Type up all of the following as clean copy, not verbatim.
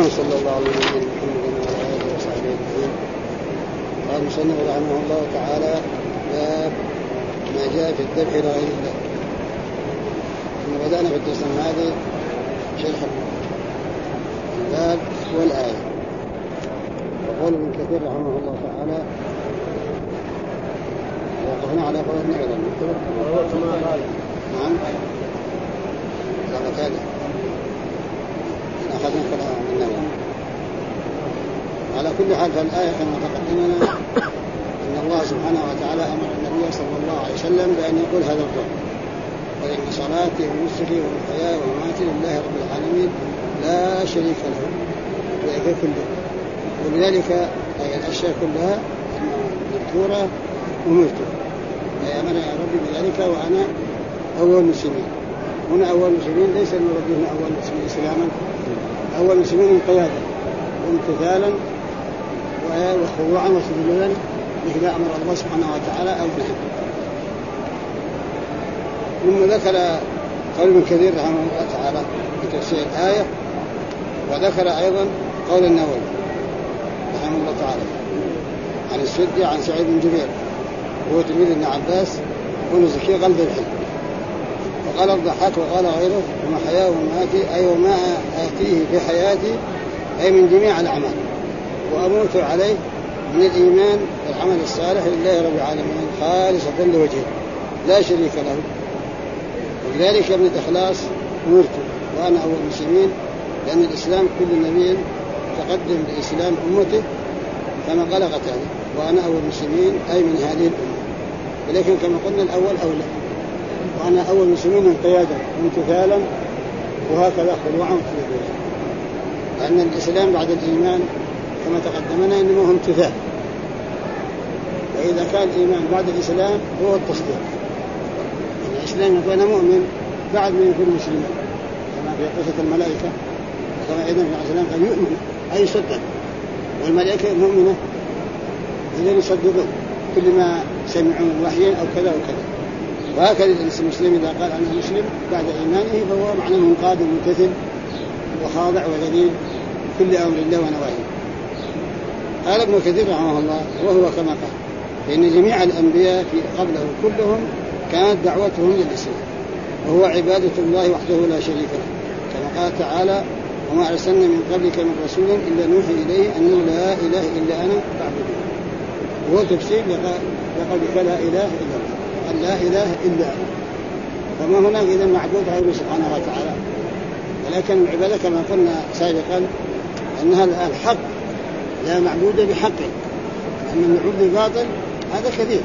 صلى الله عليه وسلم وعلى آله وصحبه أجمعين. قال المصنف رحمه الله تعالى: باب ما جاء في الذبح لغير الله. ثم بدأنا في الدرس هذه شرح الباب والآية. وقال ابن كثير رحمه الله تعالى: وقفنا على قول النعلم. نعم هذا ثالث أخذنا كلام من النعلم. على كل حال فالآية كما تقدمنا أن الله سبحانه وتعالى أمر النبي صلى الله عليه وسلم بأن يقول هذا القول: وإن صلاتي ونسكي ومحياي ومماتي لله رب العالمين لا شريك له. وذلك كله، ولذلك أي الأشياء كلها مذكورة ومرتبة. أمر يا ربي بذلك وأنا أول المسلمين. هنا أول المسلمين ليس المراد هنا أول المسلمين إسلاما، أول المسلمين قيادة وامتثالا وخضوعا وسجودا مثل ما أمر الله سبحانه وتعالى أو نهى. ثم ذكر قول ابن كثير رحمه الله تعالى في تفسير الآية، وذكر أيضا قول النووي رحمه الله تعالى عن السدي عن سعيد بن جبير وهو تلميذ ابن عباس ونزكي قلب الحلم. وقال الضحاك وقال غيره: ومحياه ومماتي أي وما آتيه في حياتي أي من جميع الأعمال وأموت عليه من الإيمان والعمل الصالح لله رب العالمين خالصة لوجهه لا شريك له. ولذلك من الإخلاص أمرت وأنا أول المسلمين، لأن الإسلام كل نبي تقدم لإسلام أمته كما قال قتادة: وأنا أول المسلمين أي من هذه الأمة. ولكن كما قلنا الأول أولى، وأنا أول المسلمين من قيادة وامتثالا وهكذا خضوعا وسجودا، لأن الإسلام بعد الإيمان كما تقدمنا إنما هو امتثال. وإذا كان الإيمان بعد الإسلام هو التصديق. الإسلام يكون مؤمن بعد ما يكون مسلما، كما في قصة الملائكة كما أيضا في الإسلام أن يؤمن أي يصدق، والملائكة مؤمنة إذا يصدقون كل ما سمعوا وحيا أو كذا وكذا. وهكذا المسلم إذا قال أنا مسلم بعد إيمانه فهو معناه منقاد وممتثل وخاضع وذليل كل أمر الله ونواهيه. قال ابن كثير رحمه الله: وهو كما قال فإن جميع الأنبياء في قبله كلهم كانت دعوتهم للإسلام، وهو عبادة الله وحده لا شريك له، كما قال تعالى: وما أرسلنا من قبلك من رسول إلا نوحي إليه أنه لا إله إلا أنا فاعبدون. وهو تفسير لقولك لا إله إلا الله، أن لا إله إلا أنا، فما هناك إذا معبود غيره سبحانه وتعالى. ولكن العبادة كما قلنا سابقا أنها الحق لا معبود بحقه، لأن المعبود بالباطل هذا كثير.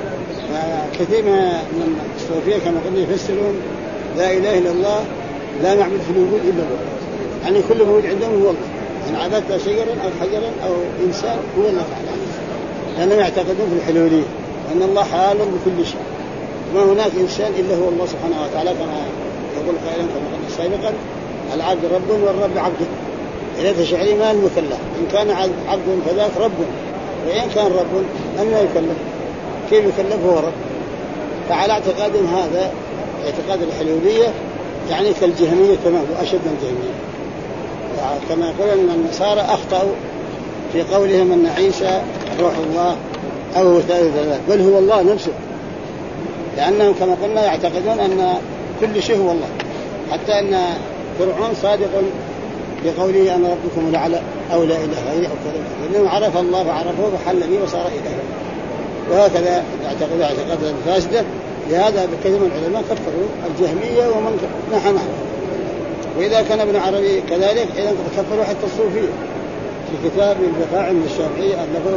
فكثير من الصوفية كما قلنا يفسرون لا إله إلا الله لا معبود في الوجود إلا الله، يعني كل موجود عندهم هو الله، إن عبدت شجرا أو حجرا أو إنسان هو الله تعالى، لأنهم يعتقدون في الحلولية وأن الله حال بكل شيء، ما هناك إنسان إلا هو الله سبحانه وتعالى، كما يقول قائلا كما قلنا سابقا: العبد رب والرب عبد. إذا تشعري ما المكلف، إن كان عبد فذاك رب، وإن كان رب أن لا يكلف، كيف يكلف هو رب؟ فعلى اعتقادهم هذا اعتقاد الحلولية يعني كالجهمية تمام وأشد من الجهمية. كما يقول أن النصارى أخطأوا في قولهم أن عيسى روح الله أو هو ثالث ذات، بل هو الله نفسه، لأنهم كما قلنا يعتقدون أن كل شيء هو الله، حتى أن فرعون صادق بقوله أنا ربكم الأعلى أو لا إله غيري أو كذا، لأنه عرف الله فعرفه فحل به وصار إلهه. وهكذا يعتقد اعتقادا فاسدة. لهذا كثير من العلماء كفروا الجهمية ومن نحن. وإذا كان ابن عربي كذلك إذا كفروا حتى الصوفية. في كتاب البقاع من الشافعي ألفه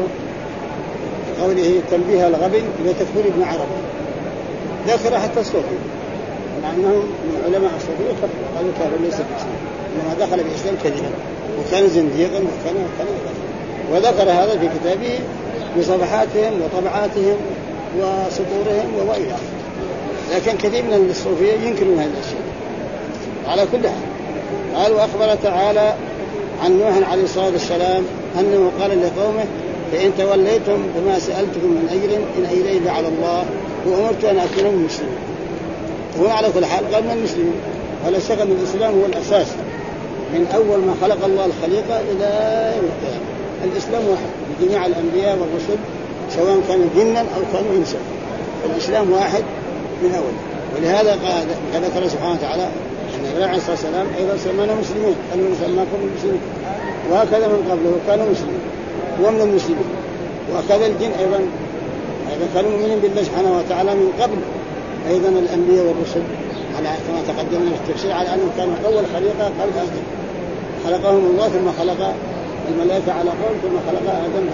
قوله تنبيه الغبن لتكفير ابن عربي، ذكر حتى الصوفي، مع أنهم من علماء الصوفية كفروا قالوا كافر ليس بإسلام، إنما دخل بإسلام كذبا وكان زنديقا وكان وذكر هذا في كتابه بصفحاتهم وطبعاتهم وسطورهم وإلى آخره. لكن كثير من الصوفية ينكرون هذه الأشياء. على كل حال قال: وأخبر تعالى عن نوح عليه الصلاة والسلام أنه قال لقومه: فإن توليتم بما سألتكم من أجر إن أجري إلا على الله وأمرت أن أكون من المسلمين. هو على كل حال قال من المسلمين، ولا شك أن الإسلام هو الأساس من أول ما خلق الله الخليقة إلى يوم القيامة. الإسلام واحد لجميع الأنبياء والرسل سواء كانوا جنا أو كانوا إنسا، الإسلام واحد من أول. ولهذا قال ذكر سبحانه وتعالى أن النبي عليه الصلاة والسلام أيضا سمانا مسلمين، قالوا سماكم المسلمين، وهكذا من قبله كانوا مسلمين ومن المسلمين. وهكذا الجن أيضا كانوا مؤمنين بالله سبحانه وتعالى من قبل أيضا الأنبياء والرسل، على كما تقدمنا في التفسير على أنهم كانوا أول خليقة قبل آدم، خلقهم الله ثم خلق الملائكة على قول ثم خلق آدم.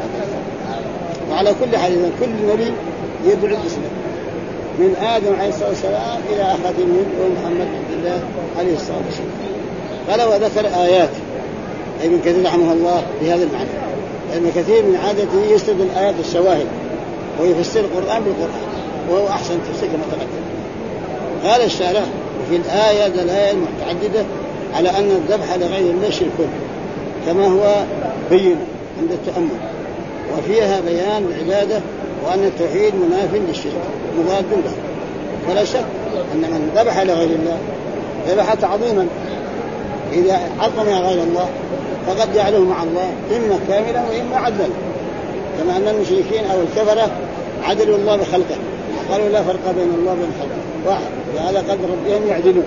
وعلى كل حال كل نبي يدعو الإسلام من آدم عليه الصلاة والسلام إلى آخرهم ومحمد عبد الله عليه الصلاة والسلام. قال وذكر آيات ابن كثير رحمه الله بهذا المعنى، لأن كثير من عادته يسرد الآيات الشواهد ويفسر القرآن بالقرآن، وهو أحسن تفسير كما تقدم. قال الشارع وفي الآية دلائل متعددة على أن الذبح لغير الله شرك كما هو بين عند التأمل، وفيها بيان العبادة وأن التوحيد مناف للشرك مضاد له. فلا شك أن من ذبح لغير الله ذبح تعظيما، إذا عظم غير الله فقد جعله مع الله إما كاملا وإما عدلا، كما أن المشركين أو الكفرة عدلوا الله بخلقه، قالوا لا فرق بين الله وبين خلقه واحد، وعلى قدر ربهم يعدلون.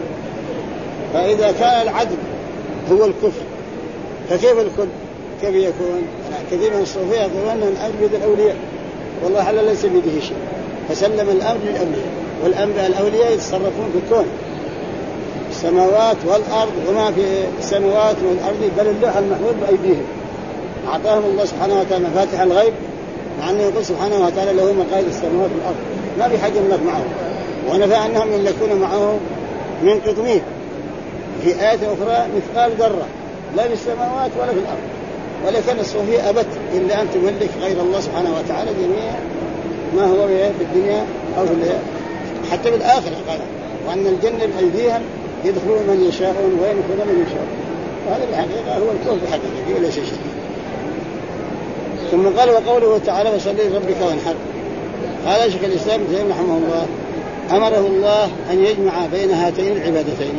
فإذا كان العدل هو الكفر فكيف الكل؟ كيف يكون؟ كثير من الصوفية يقولون أن الأمر بيد الأولياء، والله حل ليس بيده شيء، فسلم الأمر للأولياء، والأنبياء الأولياء يتصرفون في الكون، السماوات والأرض وما في السماوات والأرض، بل اللوح المحفوظ بأيديهم، أعطاهم الله سبحانه وتعالى مفاتح الغيب، مع أنه يقول سبحانه وتعالى له مقاليد السماوات والأرض، ما في حاجة يملك معه، ونفى أنهم يملكون معه من قطمير في آية أخرى مثقال ذرة، لا في السماوات ولا في الأرض. ولكن الصوفية أبت إلا أن تملك غير الله سبحانه وتعالى جميع ما هو في الدنيا أو في حتى بالآخرة، قال وأن الجنة بأيديهم يدخلون من يشاءون وينفذون من يشاءون، وهذا الحقيقة هو الكفر بحقيقة ولا شيء. ثم قال وقوله تعالى وصلي لربك وانحر، قال شيخ الإسلام ابن تيمية رحمه الله أمره الله أن يجمع بين هاتين العبادتين،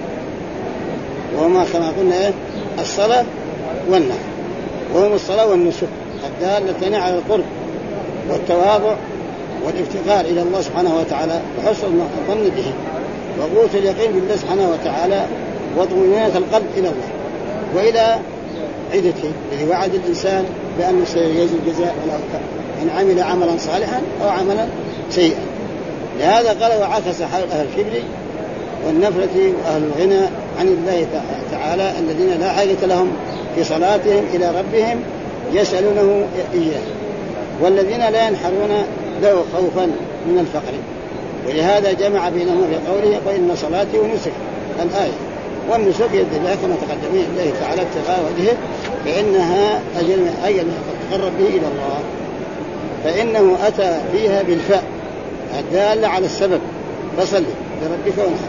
وهما كما قلنا الصلاة والنحر، وهم الصلاة والنسك الدالتان على القرب والتواضع والافتقار إلى الله سبحانه وتعالى وحسن الظن به وقوة اليقين بالله سبحانه وتعالى وطمأنينة القلب إلى الله وإلى عدته الذي وعد الإنسان بأنه سيجزي الجزاء إن عمل عملا صالحا أو عملا سيئا. لهذا قال وعكس حال أهل الكبر والنفرة وأهل الغنى عن الله تعالى الذين لا حاجة لهم في صلاتهم إلى ربهم يسألونه إياه، والذين لا ينحرون له خوفا من الفقر. ولهذا جمع بينهما في قوله قل إن صلاتي ونسك الآية، والنسك يد الله كما تقدم الله تعالى ابتغاء وجهه، فإنها أجل تقرب به إلى الله، فإنه أتى فيها بالفاء الدالة على السبب، فصل لربك وانحر،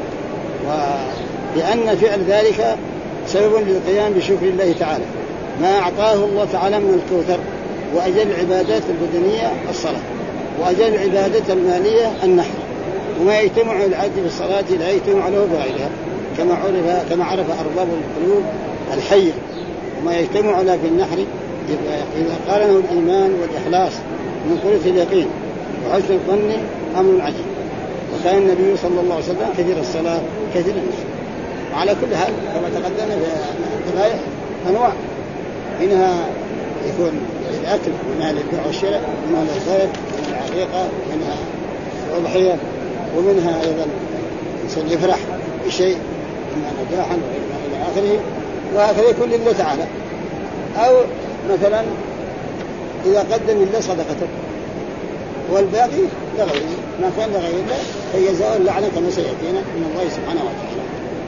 ولأن فعل ذلك سبب للقيام بشكر الله تعالى ما أعطاه الله تعالى من الكوثر، وأجل العبادات البدنية الصلاة، وأجل العبادات المالية النحر، وما يجتمع العبد بالصلاة لا يجتمع له بغيرها كما عرف أرباب القلوب الحية، وما يجتمع له في النحر إذا قارنه الإيمان والإخلاص من قوة اليقين وحسن الظن أمر عجيب. وكان النبي صلى الله عليه وسلم كثير الصلاة كثير النسك. وعلى كل حال كما تقدمنا بالذبائح أنواع، منها يكون الأكل، منها للبيع والشراء، منها للصيد، منها العقيقة، منها الأضحية، ومنها أيضا الإنسان يفرح بشيء إما نجاحا إلى آخره، وهكذا يكون لله تعالى. أو مثلا إذا قدم الله صدقته والباقي لغيره، ما كان لغير الله فيجزاء اللعنة كما سيأتينا من الله سبحانه وتعالى.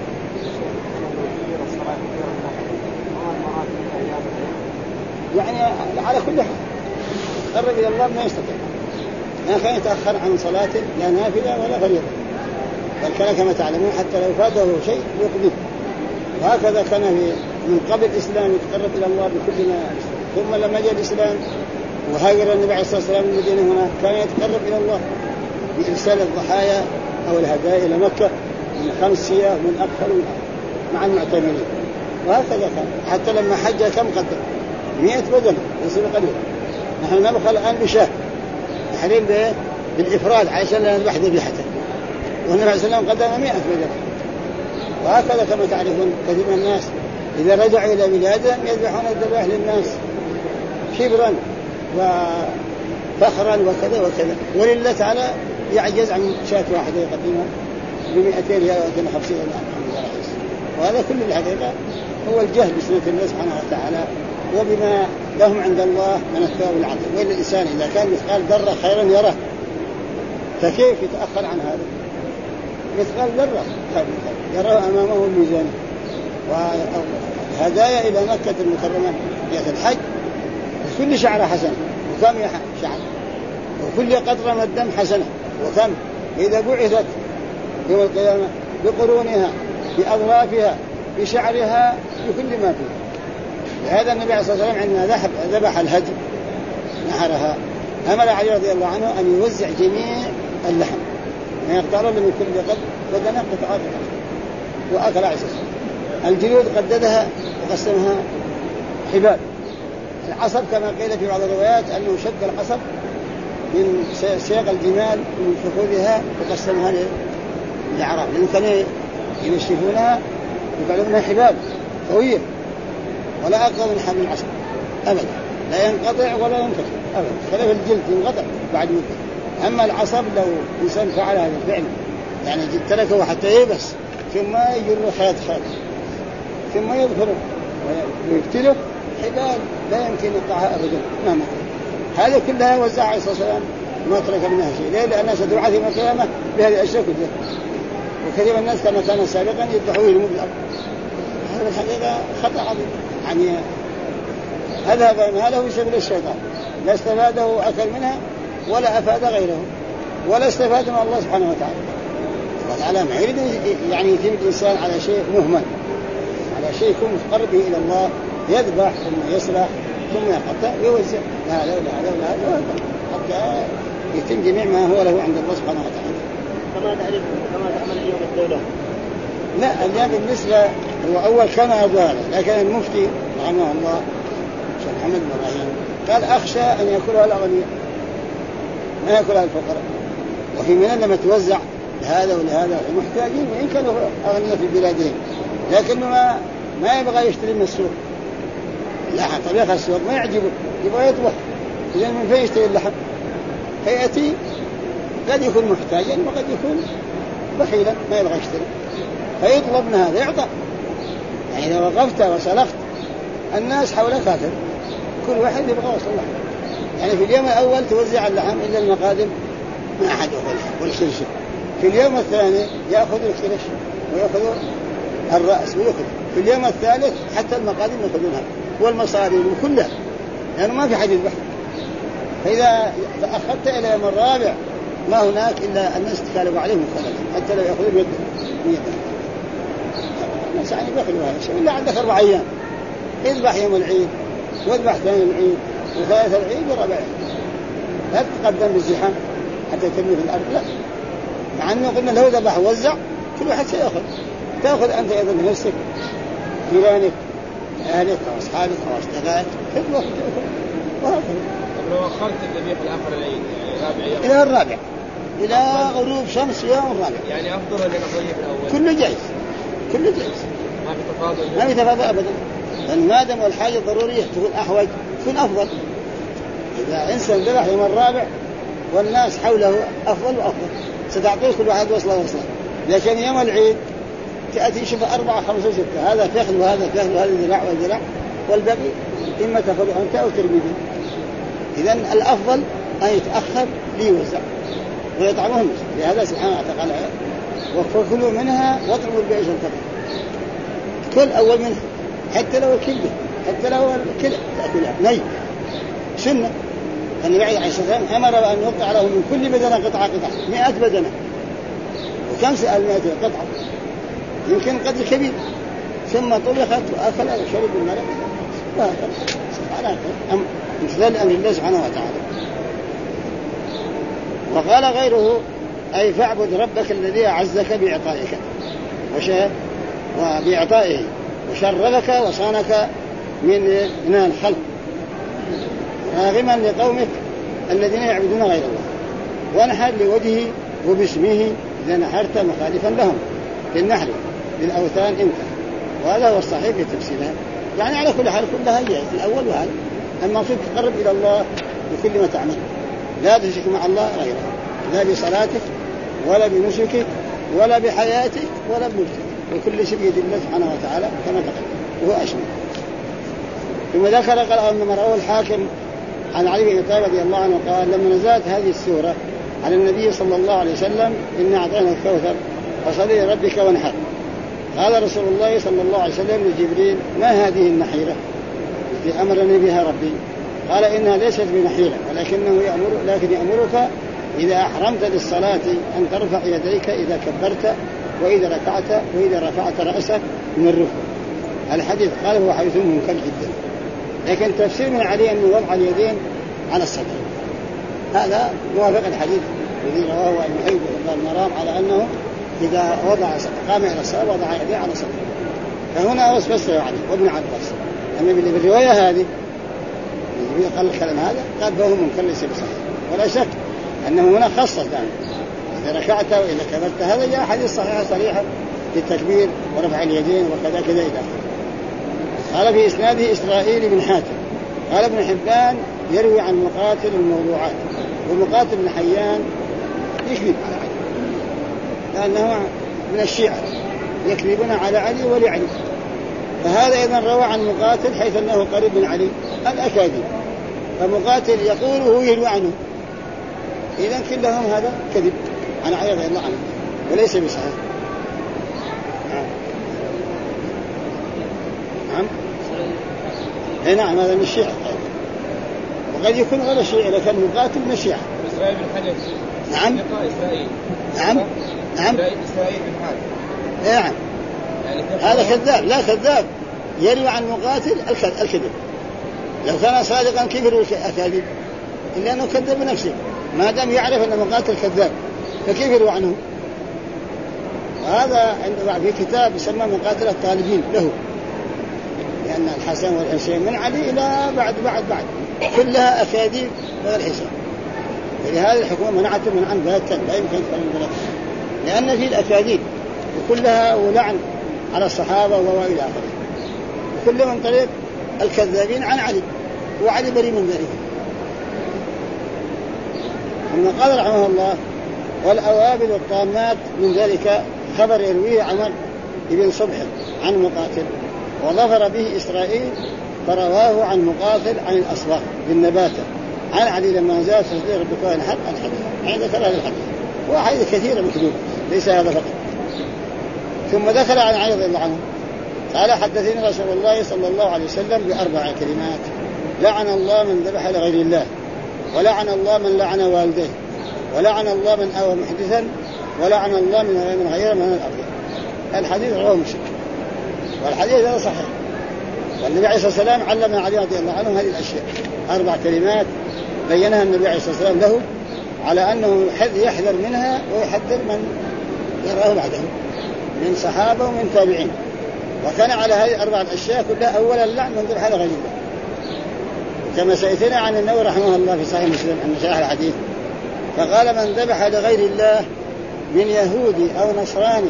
يعني على كل حال قرب إلى الله ما يستطيع، ما كان يتأخر عن صلاة لا نافلة ولا فريضة، بل كان كما تعلمون حتى لو فاته شيء يقضيه. وهكذا كان من قبل الإسلام يتقرب إلى الله بكل ما يستطيع. ثم لما جاء الإسلام وهاجر النبي عليه الصلاة والسلام من المدينة هنا كان يتقرب إلى الله بإرسال الضحايا أو الهدايا إلى مكة من 5 سياف من أكثر مع المعتمرين، وهكذا كان. حتى لما حج كم قدم 100 بدنة يصير قليل. نحن نبقى الآن بشاه تحريم بالإفراد عشان لا نذبح ذبيحته، والنبي عليه الصلاة والسلام قدم 100 بدنة. وهكذا كما تعرفون كثير من الناس إذا رجعوا إلى بلادهم يذبحون الذبائح للناس كبرا وفخرا وكذا وكذا، ولله تعالى يعجز عن شاة واحدة يقدمها ب200 ريال أو 250 ريال. وهذا كل الحقيقة هو الجهل بسنة الله سبحانه وتعالى وبما لهم عند الله من الثواب والعطاء. وإن الإنسان إذا كان مثقال ذرة خيرا يراه، فكيف يتأخر عن هذا؟ مثقال ذرة يراه أمامه الميزان. وهدايا إلى مكة المكرمة في الحج كل شعرة حسنة، وكم شعر، وكل قطرة من الدم حسنة، وكم إذا بعثت يوم القيامة بقرونها بأظرافها بشعرها بكل ما فيه. لهذا النبي عليه الصلاة والسلام عندما ذبح الهدي نحرها أمر علي رضي الله عنه أن يوزع جميع اللحم، ما يختار من كل قطر بدنا قطعات، وأكل عليه الصلاة والسلام. الجلود قددها وقسمها حبال. العصب كما قيل في بعض الروايات أنه شد العصب من سياق الجمال من فخذها وقسمها للأعراب، لأنه كانوا ينشفونها ويقالونها حبال طويل ولا أقوى من حبل العصب أبدا، لا ينقطع ولا ينقطع أبدا، خلاف الجلد ينقطع بعد مدة. أما العصب لو إنسان فعل هذا الفعل يعني تركه حتى يبس ثم يجر خيط ثم يظهره ويبتله حبال لا يمكن يقطعها أبدا مهما. هذا كلها وزع عليه الصلاة والسلام ما ترك منها شيء. ليه؟ لأنها ستبعث يوم القيامة بهذه الأشياء كلها. وكثير من الناس كما كان سابقا يذبحوا يرموا بالأرض. هذا الحقيقة خطأ عظيم، يعني هذا ماله بسبيل الشيطان، لا استفاده وأكل منها ولا أفاد غيره ولا استفاد من الله سبحانه وتعالى. الله تعالى ما يريد يعني يتم الإنسان على شيء مهمل، على شيء يكون متقرب به إلى الله، يذبح ثم يسرح ثم يقطع ويوزع لا لا لا لا لا حتى يتم جميع ما هو له عند الله سبحانه وتعالى. كما تعمل اليوم الدولة؟ لا، اليوم بالنسبة هو أول كان أبوال، لكن المفتي رحمه الله شيخ محمد بن إبراهيم قال أخشى أن يأكلها الأغنياء ما يأكلها الفقراء، وفي منى لما توزع لهذا ولهذا المحتاجين وإن كانوا أغنياء في بلادهم، لكنه ما يبغى يشتري من السوق اللحم. طبيعة السوق ما يعجبه، يبغى يطبخ، إذن من فين يشتري اللحم؟ فيأتي قد يكون محتاجا وقد يكون بخيلا ما يبغى يشتري، فيطلب من هذا يعطى. يعني إذا وقفت وسلخت الناس حولك هكذا كل واحد يبغى وصل له. يعني في اليوم الأول توزع اللحم إلا المقادم ما أحد يأخذها والخرشة، في اليوم الثاني يأخذ الخرش ويأخذ الرأس ويأخذ، في اليوم الثالث حتى المقادم يأخذونها والمصاري وكلها، لأنه ما في حد يذبح. فإذا تأخرت إلى يوم الرابع ما هناك إلا الناس تكالبوا عليهم وخلص، حتى لو يأخذوا بيده الناس يعني بيأخذوا هذا الشيء. إلا عندك 4 أيام اذبح يوم العيد واذبح ثاني العيد وثالث العيد ورابع العيد، لا تتقدم بالزحام حتى ترمي في الأرض، لا. مع أنه قلنا لو ذبح وزع كل واحد سيأخذ، تأخذ أنت أيضا نفسك جيرانك أهلك أو أصحابك أو أصدقائك تذبح وهكذا. لو أخرت الذبيح الآخر العيد يعني رابع يوم إلى الرابع إلى غروب شمس يوم الرابع، يعني أفضل أن نضيف الأول. كله جائز، كله جائز، ما في تفاضل، ما في تفاضل أبدا. لأن ما دام الحاجة ضرورية تكون أحوج تكون أفضل. إذا إنسان ذبح يوم الرابع والناس حوله أفضل وأفضل ستعطيه كل واحد وصله. لكن يوم العيد تأتي شوف 4 5 6 هذا فخذ وهذا فخذ وهذا ذراع وذراع والباقي إما تأخذ أنت أو ترمي به. إذن الأفضل أن يتأخر ليوزع ويطعمه الناس. لهذا سبحانه وتعالى وكلوا منها واطعموا البائس الفقير، كل أول منها حتى لو الكلة، حتى لو الكلة تأكلها ني سنة. النبي عليه الصلاة والسلام أمر أن يقطع له من كل بدنة قطعة 100 بدنة، وكم سأل 100 قطعة يمكن قدر كبير، ثم طبخت وأكل وشرب الملك وهكذا على امتثال أمر الله سبحانه وتعالى. وقال غيره أي فاعبد ربك الذي أعزك بإعطائك وبإعطائه وشرفك وصانك من الخلق، راغما لقومك الذين يعبدون غير الله، ونحر لوجهه وباسمه إذا نحرت مخالفا لهم بالنحر للأوثان انت. وهذا هو الصحيح في تفسيرها. يعني على كل حال كلها هي الأول وهذا المقصود تقرب إلى الله بكل ما تعمل، لا تشرك مع الله غيره، لا بصلاتك ولا بنسكك ولا بحياتك ولا بملكك، وكل شيء بيد الله سبحانه وتعالى كما تقدم وهو أشمل. ثم ذكر قال أن رواه الحاكم عن علي بن أبي طالب رضي الله عنه قال لما نزلت هذه السورة على النبي صلى الله عليه وسلم إنا أعطيناك الكوثر فصل لربك وانحر، قال رسول الله صلى الله عليه وسلم لجبريل ما هذه النحيرة التي أمرني بها ربي؟ قال إنها ليست بنحيرة لكن يأمرك إذا أحرمت للصلاة أن ترفع يديك إذا كبرت وإذا ركعت وإذا رفعت رأسك من الركوع. الحديث قال هو حديث منكر جدا، لكن تفسير من عليه أنه وضع اليدين على الصدر، هذا موافق الحديث الذي رواه المحيط والمرام على أنه إذا قام إلى الصلاة وضع يديه على صدره. فهنا فسر عليه وابن عباس. أما بالرواية هذه النبي قال الكلام هذا قال فهو منكر ليس بصحيح، ولا شك أنه هنا خصص ذلك إذا ركعت وإذا كبرت. هذا جاء حديث صحيح صريحة في التكبير ورفع اليدين وكذا كذا إلى آخره. قال في إسناده إسرائيل بن حاتم قال ابن حبان يروي عن مقاتل الموضوعات، ومقاتل بن حيان يكذب على علي لأنه من الشيعة يكذبون على علي ولعلي، فهذا أيضا روى عن مقاتل حيث أنه قريب من علي الأكاذيب، فمقاتل يقول وهو يروي عنه، إذن كلهم هذا كذب عن علي رضي الله عنه وليس بصحيح. نعم هذا من الشيعة، وقد يكون غير الشيعة لكن مقاتل من الشيعة. إسرائيل بن حاتم. نعم. إسرائيل. نعم. نعم. إسرائيل بن حاتم. نعم. هذا كذاب، لا كذاب يروي عن مقاتل الكذب. لو كان صادقا كيف يروي الكذب؟ إلا أنه كذب بنفسه، ما دام يعرف أن مقاتل كذاب فكيف يروي عنه؟ وهذا عنده في كتاب يسمى مقاتل الطالبين له، لأن الحسن والحسين من علي إلى بعد كلها أكاذيب غير حساب. ولهذا الحكومة منعته من عن باتا لا يمكن أن يقول، لأن في الأكاذيب وكلها ولعن على الصحابة وإلى آخره، وكل من طريق الكذابين عن علي، وعلي بريء من ذلك. ثم قال رحمه الله والأوابل والطامات من ذلك خبر يرويه عمر بن صبح عن مقاتل وظفر به إسرائيل فرواه عن مقاتل عن الأصبغ بالنباتة عن علي لما زاد تصديق ربك وانحر الحديث. يعني ذكر هذا الحديث وحديث كثيرة مكذوبة ليس هذا فقط. ثم ذكر عن علي رضي الله عنه قال حدثني رسول الله صلى الله عليه وسلم ب4 كلمات: لعن الله من ذبح لغير الله، ولعن الله من لعن والديه، ولعن الله من آوى محدثا، ولعن الله من غير من الأرض. الحديث رواه مسلم، والحديث هذا صحيح. والنبي عليه الصلاة والسلام علم علي رضي الله عنه هذه الأشياء 4 كلمات بينها النبي عليه الصلاة والسلام له على أنه يحذر منها ويحذر من يراه بعده من صحابة ومن تابعين. وكان على هذه 4 أشياء كلها أولا اللعن من ذبح لغير الله، كما سيأتينا عن النووي رحمه الله في صحيح مسلم أن شرح الحديث فقال من ذبح لغير الله من يهودي أو نصراني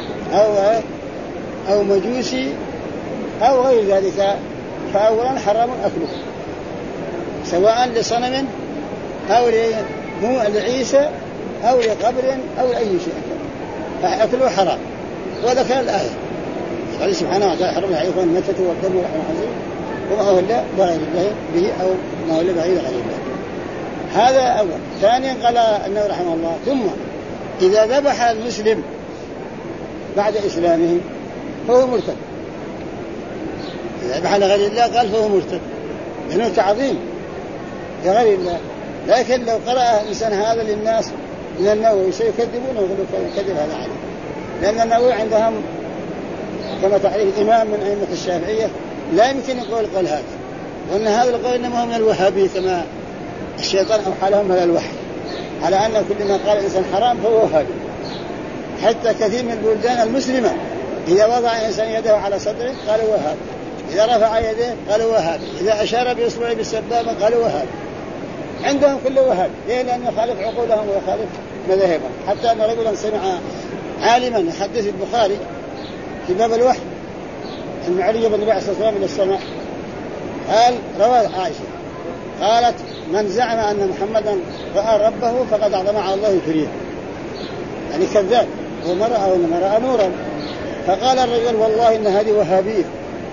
أو مجوسي أو غير ذلك فأولا حرام أكله، سواء لصنم أو لعيسى أو لقبر أو لأي شيء فأكله حرام. وذكر الآية قال سبحانه وتعالى حرم عليكم الميتة والدم ولحم الخنزير وما أهل لغير الله به أو ما أهل بغير غير الله. هذا أول. ثانيا قال النووي رحمه الله ثم إذا ذبح المسلم بعد إسلامه فهو مرتد. إذا ذبح لغير الله قال فهو مرتد لأنه تعظيم لغير الله. لكن لو قرأ الإنسان هذا للناس من النووي سيكذبونه ويقولوا كذب هذا عليه، لأن النووي عندهم كما تعرف إمام من أئمة الشافعية لا يمكن يقول قول هذا، وأن هذا القول إنما هو من الوهابي كما الشيطان أوحى لهم على الوحي على أن كل ما قال الإنسان حرام فهو وهابي. حتى كثير من البلدان المسلمة إذا وضع الإنسان يده على صدره قالوا وهاب، إذا رفع يده قالوا وهاب، إذا أشار بإصبعه بالسبابة قالوا وهاب. عندهم كل وهاب. ليه؟ لأنه يخالف عقولهم ويخالف مذاهبهم. حتى أن رجلا سمع عالما يحدث البخاري في باب الوحي أن علي بن النبي صلى الله عليه وسلم من السماء، قال روى عائشة قالت من زعم أن محمدا رأى ربه فقد أعظم على الله كريه، يعني كذاب، وما رأى نورا. فقال الرجل والله إن هذه وهابية.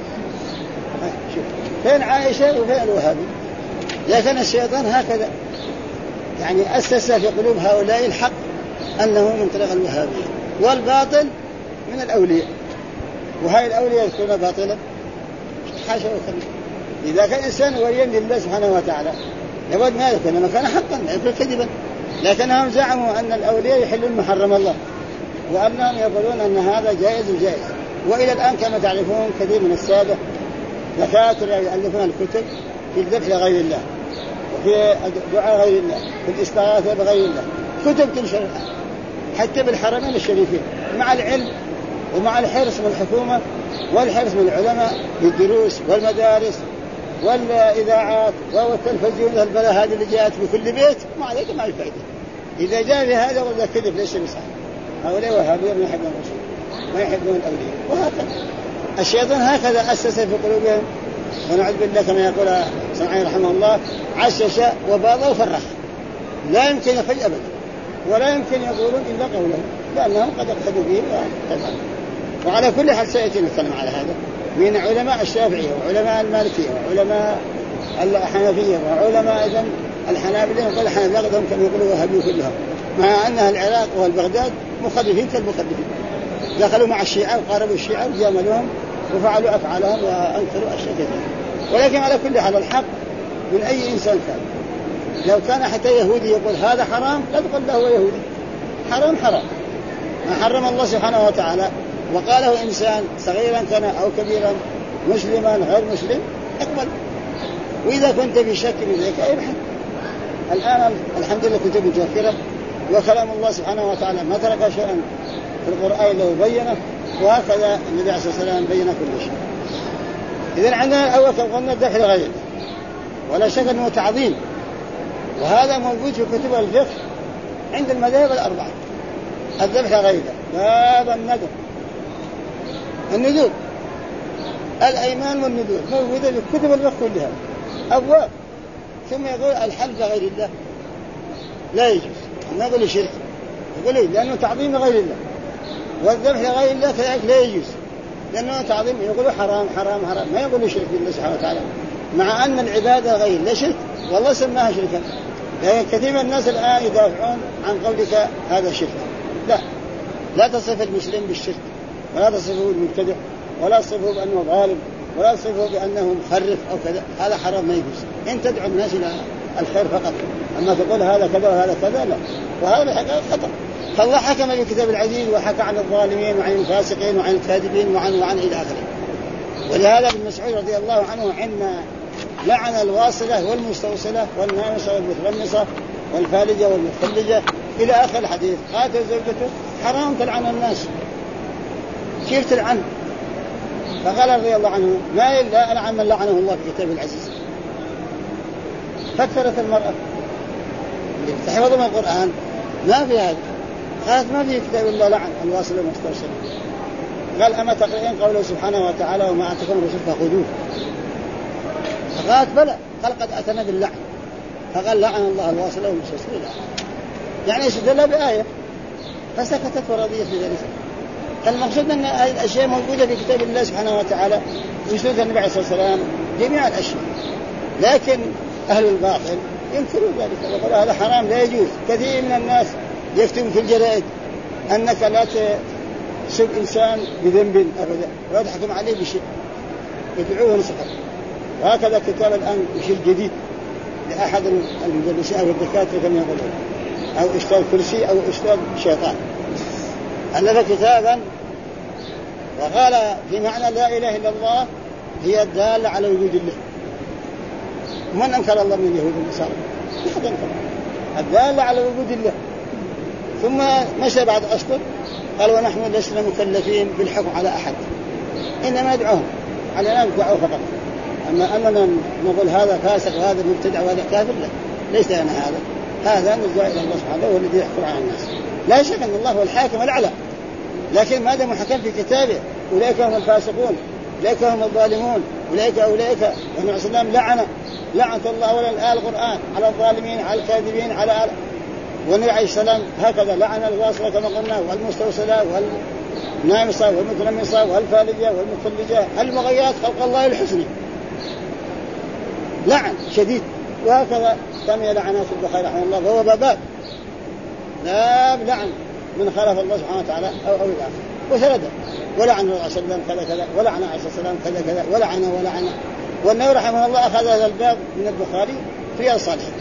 شوف فين عائشة وفين الوهابي؟ لكن الشيطان هكذا يعني أسس في قلوب هؤلاء الحق أنه من طريق الوهابية، والباطل من الأولياء، وهاي الأولياء يكون باطلا حاشا وكذا. إذا كان إنسان وليا لله سبحانه وتعالى لابد ما يكون ما كان حقا لا يكون كذبا. لكنهم زعموا أن الأولياء يحلون محرم الله، وأنهم يقولون أن هذا جائز وجائز. وإلى الآن كما تعرفون كثير من السادة دكاترة يؤلفون الكتب في الذبح لغير الله، وفي دعاء غير الله، في الاستغاثة بغير الله، كتب تنشر حتى بالحرمين الشريفين، مع العلم ومع الحرص من الحكومة والحرص من العلماء بالدروس والمدارس والإذاعات والتلفزيون. البلاء هذه اللي جاءت في كل بيت ما عليك ما الفائدة. إذا جاء في هذا ولا كذب ليس بصح. هؤلاء وهابيون ما يحبون الرسول ما يحبون الأولياء. وهكذا الشيطان هكذا أسس في قلوبهم، ونعوذ بالله كما يقول صنعاني رحمه الله عشش وباض وفرخ، لا يمكن يخرج أبدا ولا يمكن يقولون إلا قوله، لأنهم قد اقتدوا به وتبعوا. وعلى كل حال سيأتي نتكلم على هذا من علماء الشافعية وعلماء المالكية وعلماء الحنفية وعلماء أيضا الحنابلة وقال الحنابلة قدهم كانوا يقولوا وهابيون كلهم، مع أنها العراق والبغداد مخالفين كالمخالفين، دخلوا مع الشيعة وقاربوا الشيعة وجاملوهم وفعلوا أفعالهم وأنكروا أشياء كثيرة. ولكن على كل حال الحق من أي إنسان كان، لو كان حتى يهودي يقول هذا حرام لا تقول له هو يهودي، حرام حرام ما حرم الله سبحانه وتعالى وقاله إنسان صغيرا كان أو كبيرا مسلما غير مسلم اقبل. وإذا كنت في شك من ذلك ابحث. الآن الحمد لله كتب متوفرة وكلام الله سبحانه وتعالى ما ترك شيئا في القرآن لو بينه، وهكذا النبي عليه الصلاة والسلام بين كل شيء. إذن عندنا الأول كما قلنا الذبح لغيره، ولا شك أنه تعظيم، وهذا موجود في كتب الفقه عند المذاهب الأربعة. الذبح لغيره باب النذر، النذور، الأيمان والنذور موجودة في كتب الفقه كلها أبواب. ثم يقول الحلف لغير الله لا يجوز، ما يقول شرك، يقول إيه؟ لأنه تعظيم لغير الله. والذبح لغير الله كذلك لا يجوز لأنه تعظيم، يقول حرام حرام حرام، ما يقول شرك بالله سبحانه وتعالى، مع أن العبادة غير لا شرك والله سماها شركا. لكن كثير من الناس الآن يدافعون عن قولك هذا شرك. لا تصف المسلم بالشرك، ولا تصفه بالمبتدع، ولا تصفه بأنه ظالم، ولا تصفه بأنه مخرف أو كذا، هذا حرام ما يجوز. إن تدعو الناس إلى الخير فقط، أما تقول هذا كذا وهذا كذا لا، وهذا حقيقة خطأ. فالله حكم بالكتاب العزيز وحكى عن الظالمين وعن الفاسقين وعن الكاذبين وعن إلى آخره. ولهذا ابن مسعود رضي الله عنه عندما لعن الواصلة والمستوصلة والنامصة والمترمصة والفالجة والمتفلجة إلى آخر الحديث، قالت زوجته حرام تلعن الناس، كيف تلعن؟ فقال رضي الله عنه ما لا ألعن من لعنه الله في كتاب العزيز. فكرت المرأة اللي تحفظ من القرآن ما في هذا، قالت ما في كتاب الله لعن الواصل والمستوصل. قال أما تقرأين قوله سبحانه وتعالى وما أتكم الرسول فخذوه؟ فقالت بلى، قال قد أتنا باللعن، فقال لعن الله الواصل والمستوصل، يعني استدل بآية فسكتت ورضيت بذلك. فالمقصود أن هذه الأشياء موجودة في كتاب الله سبحانه وتعالى وسنة النبي عليه الصلاة والسلام جميع الأشياء، لكن أهل الباطل ينكرون ذلك ويقولوا هذا حرام لا يجوز. كثير من الناس يكتب في الجرائد أنك لا تسب إنسان بذنب أبدا ولا تحكم عليه بشيء، يدعوه نسخة. وهكذا كتاب الآن شيء جديد لأحد المدرسين أو الدكاترة كما يقولون، أو أستاذ كرسي أو أستاذ شيطان، ألف كتابا وقال في معنى لا إله إلا الله هي الدالة على وجود الله. من أنكر الله من اليهود والنصارى؟ أحد أنكر الدالة على وجود الله. ثم مشى بعد أشهر قال ونحن لسنا مكلفين بالحكم على أحد، إنما ندعوهم على أن ندعوه فقط، أما أننا نقول هذا فاسق وهذا مبتدع وهذا كافر ليس لنا هذا نرجع إلى الله سبحانه وهو الذي يحكم على الناس. لا شك أن الله هو الحاكم الأعلى، لكن ما دام حكم في كتابه أولئك هم الفاسقون، أولئك هم الظالمون، أولئك والنبي صلى الله عليه وسلم لعنة الله ولا القرآن على الظالمين على الكاذبين على والنبي عليه السلام هكذا لعن الواصلة كما قلنا والمستوصلة والنامصة والمتنمصة والفالجة والمفلجة المغيرات خلق الله الحسنى، لعن شديد. وهكذا سمي لعنات البخاري رحمه الله وهو باب لا لعن من خالف الله سبحانه وتعالى أو الآخر وثلاثة، ولعن الله صلى الله عليه وسلم كذا ولعن عليه السلام كذا ولعن. والنبي رحمه الله أخذ هذا الباب من البخاري في الصالحين،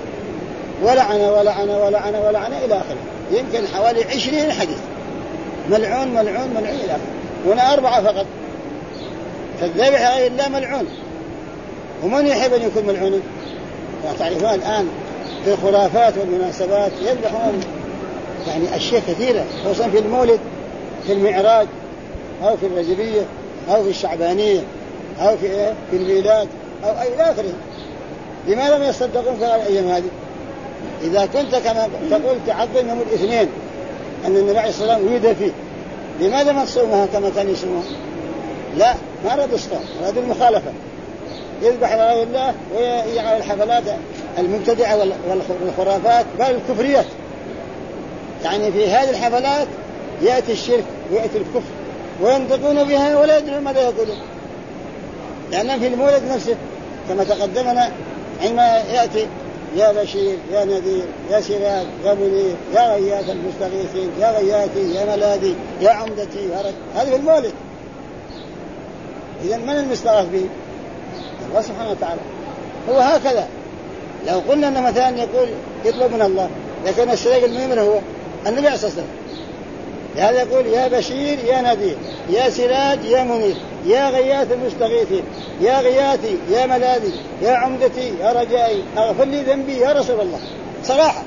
ولعن إلى آخره، يمكن حوالي 20 حديث ملعون إلى آخره. هنا 4 فقط، فالذبح غير الله ملعون. ومن يحب أن يكون ملعونا؟ تعرفون الآن في الخرافات والمناسبات يذبحون يعني أشياء كثيرة، خصوصا في المولد، في المعراج، أو في الرجبية، أو في الشعبانية، أو في الميلاد، أو أي آخره. لماذا ما يصدقون في الأيام هذه؟ إذا كنت كما تقول تعظم يوم الاثنين أن النبي عليه الصلاة والسلام ولد فيه، لماذا ما تصومها كما كان يصومها؟ لا، ما أراد الصوم، أراد المخالفة، يذبح لغير الله ويجعل الحفلات المبتدعة والخرافات بل الكفريات. يعني في هذه الحفلات يأتي الشرك ويأتي الكفر وينطقون بها ولا يدرون ماذا يقولون، لأن في المولد نفسه كما تقدمنا عندما يأتي يا بشير يا نذير يا سراج يا منير يا غياث المستغيثين يا غياثي يا ملاذي يا عمدتي يا رب، هذا في المولد. إذن من المستغاث به؟ الله سبحانه وتعالى. هو هكذا لو قلنا أن مثلا يقول يطلب من الله، لكن السراج المؤمن هو النبي عليه الصلاة والسلام، لهذا يقول يا بشير يا نذير يا سراج يا منير يا غياث المستغيثين يا غياثي يا ملاذي يا عمدتي يا رجائي اغفر لي ذنبي يا رسول الله. صراحة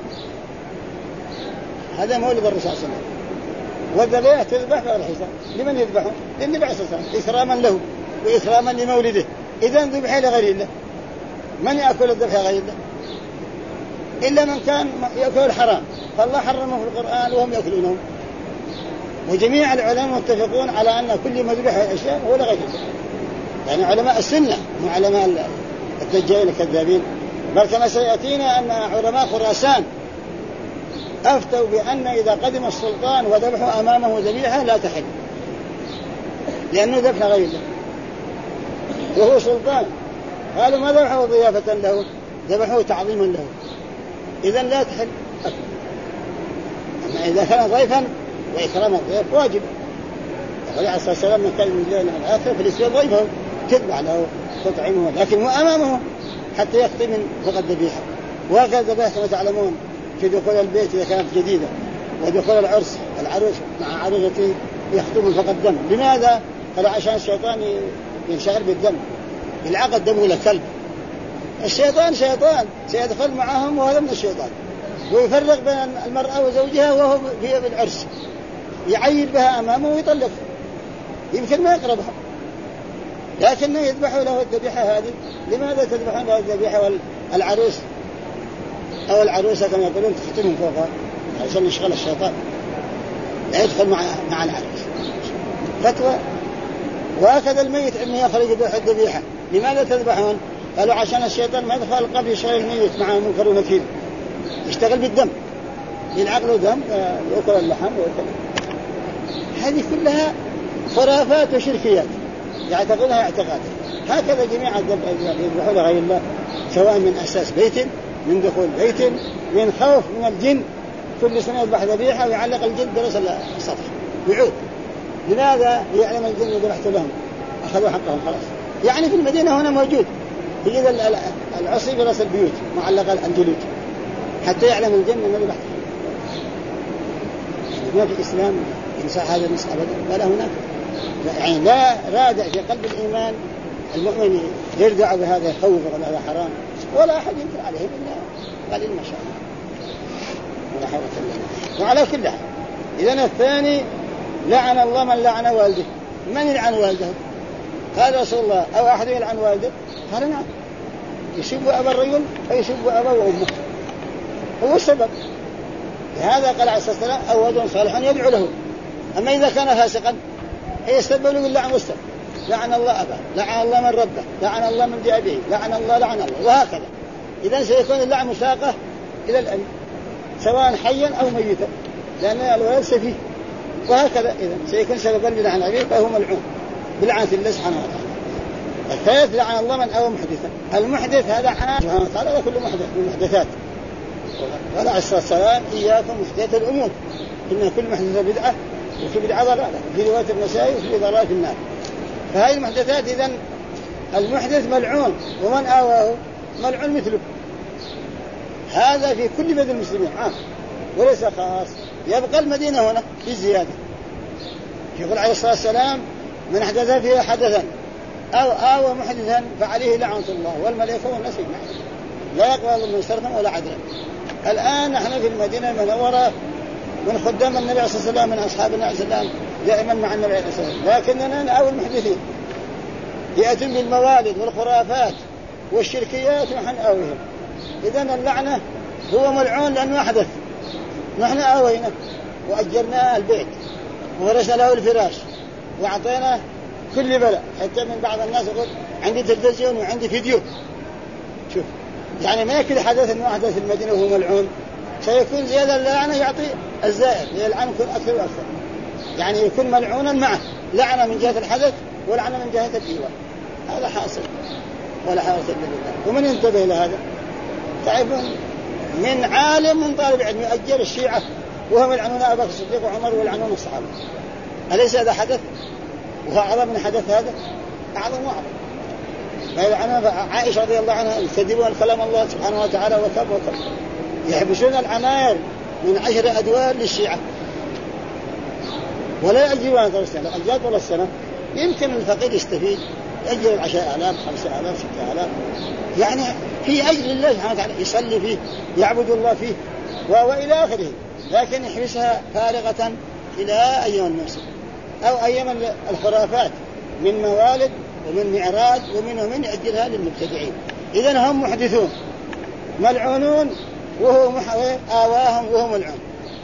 هذا مولد الرسول صلى الله عليه وسلم. والذبائح تذبح بغير حساب، لمن يذبحون؟ للنبي عليه الصلاة والسلام إكراما له وإكراما لمولده. إذن ذبح لغير الله، من يأكل الذبح غير الله؟ إلا من كان يأكل الحرام، فالله حرمه في القرآن وهم يأكلونه. وجميع العلماء متفقون على أن كل ما ذبح الأشياء هو لغير الله، يعني علماء السنة مو علماء الدجالين الكذابين. بل كما سيأتينا أن علماء خراسان أفتوا بأن إذا قدم السلطان وذبحوا أمامه ذبيحة لا تحل، لأنه ذبح غير الله وهو سلطان. قالوا ما ذبحوا ضيافة له، ذبحوه تعظيما له، إذن لا تحل. أما إذا كان ضيفا وإكرام الضيف واجب. يقول عليه الصلاة والسلام من كان من الجنة والآخرة فليسوى ضيفه، تتبع له تطعمه، لكن هو أمامه حتى يخطي من فقد ذبيحة. وهكذا ذبائح كما تعلمون في دخول البيت إذا كانت جديدة، ودخول العرس العروس مع عروسته يخطب فقد دم. لماذا؟ قال عشان الشيطان ينشغل بالدم، بالعقد دمه لكلب. الشيطان شيطان سيدخل معهم وهذا من الشيطان، ويفرق بين المرأة وزوجها وهو في بالعرس، يعيد بها أمامه ويطلق، يمكن ما يقربها، لكنه يذبحوا له الذبيحة هذه. لماذا تذبحون له الذبيحة والعروس أو العروسة كما يقولون تختمهم فوقها عشان يشغل الشيطان لا يدخل مع العروس؟ فتوى. وهكذا الميت أنه يخرج الذبيحة. لماذا تذبحون؟ قالوا عشان الشيطان ما يدخل القبر يشغل الميت مع منكر ونكير، يشتغل بالدم، يلعق دم يأكل اللحم ويأكل. هذه كلها خرافات وشركيات يعتقدها اعتقاد. هكذا جميع الذبائح يذبحون غير الله، سواء من أساس بيت، من دخول بيت، من خوف من الجن. كل سنة يذبح ذبيحة ويعلق الجن برأس السطح يعود. لماذا؟ يعلم الجن ذبحت لهم أخذوا حقهم خلاص. يعني في المدينة هنا موجود يجد العصي برأس البيوت معلق الجلود حتى يعلم الجن أنه ذبحت. ما في إسلام ينسى هذا النص أبدا، ولا هناك يعني لا رادع في قلب الإيمان المؤمن يردع بهذا يخوف ولا هذا حرام، ولا أحد ينكر عليه إلا قليل ما شاء الله ولا حول ولا قوة إلا بالله. وعلى كل حال إذن الثاني لعن الله من لعن والده. من يلعن والده؟ قال رسول الله أو أحد يلعن والده؟ قال نعم، يسب أبا الرجل أو يسب أبا وأمه، هو السبب. لهذا قال عليه الصلاة والسلام أو ولد صالح يدعو له. أما إذا كان فاسقا يستبدل باللعن والسب، لعن الله أبا، لعن الله من ربه، لعن الله من بأبيه، لعن الله، وهكذا. إذن سيكون اللعن مساقه إلى الأب سواء حيا أو ميتا، لأن الولد سفيه، وهكذا. إذن سيكون سببا للعن أبيه فهو ملعون بلعنة الله سبحانه وتعالى. الثالث لعن الله من أو محدثا. المحدث هذا حنان سبحانه وتعالى كل محدث من المحدثات. قال عليه الصلاة والسلام إياكم محدثات الأمور إن كل محدثة بدعة وفي بدعة ضلالة، في رواية النسائي وفي ضلالة في النار. فهذه المحدثات إذن المحدث ملعون، ومن آواه ملعون مثله. هذا في كل بلد المسلمين عام وليس خاص. يبقى المدينة هنا في زيادة. يقول عليه الصلاة والسلام من أحدث فيها حدثا أو آوى محدثا فعليه لعنة الله والملائكة والناس أجمعين لا يقبل منه صرفا ولا عدلا. الآن نحن في المدينة المنورة من خدام النبي عليه الصلاة والسلام، من أصحاب النبي عليه الصلاة والسلام دائما مع النبي عليه الصلاة والسلام، لكننا نآوي المحدثين يأتون بالموالد والخرافات والشركيات ونحن آويهم. إذن اللعنة هو ملعون لأنه أحدث. نحن آوينا وأجرنا البيت وورثنا له الفراش وأعطينا كل بلاء، حتى من بعض الناس يقول عندي تلفزيون وعندي فيديو. شوف يعني ما يكفي حدث أنه أحدث المدينة وهو ملعون، سيكون زيادة اللعنة يعطي الزائر للعنة يكون أكثر وأكثر، يعني يكون ملعونا معه، لعنة من جهة الحدث ولعنة من جهة الإيواء. هذا حاصل ولا حول إلا بالله. ومن ينتبه لهذا تعرفون من عالم من طالب علم يؤجر الشيعة وهم يلعنون أبا بكر الصديق وعمر ويلعنون الصحابة. أليس هذا حدث؟ وهو أعظم من حدث هذا، أعظم وأعظم. فيلعنون عائشة رضي الله عنها يكذبون كلام الله سبحانه وتعالى وكب يحبسون العماير من 10 أدوار للشيعة ولا يأجرون 3 سنة. لو أجرت ولا السنة يمكن الفقير يستفيد، يأجر 10,000 5,000 6,000، يعني في أجل الله سبحانه وتعالى يصلي فيه يعبد الله فيه وإلى آخره. لكن يحبسها فارغة إلى أيام الناس أو أيام الخرافات من موالد ومن معراج ومن يأجلها للمبتدعين. إذن هم محدثون ملعونون وهو آواهم وهو ملعون.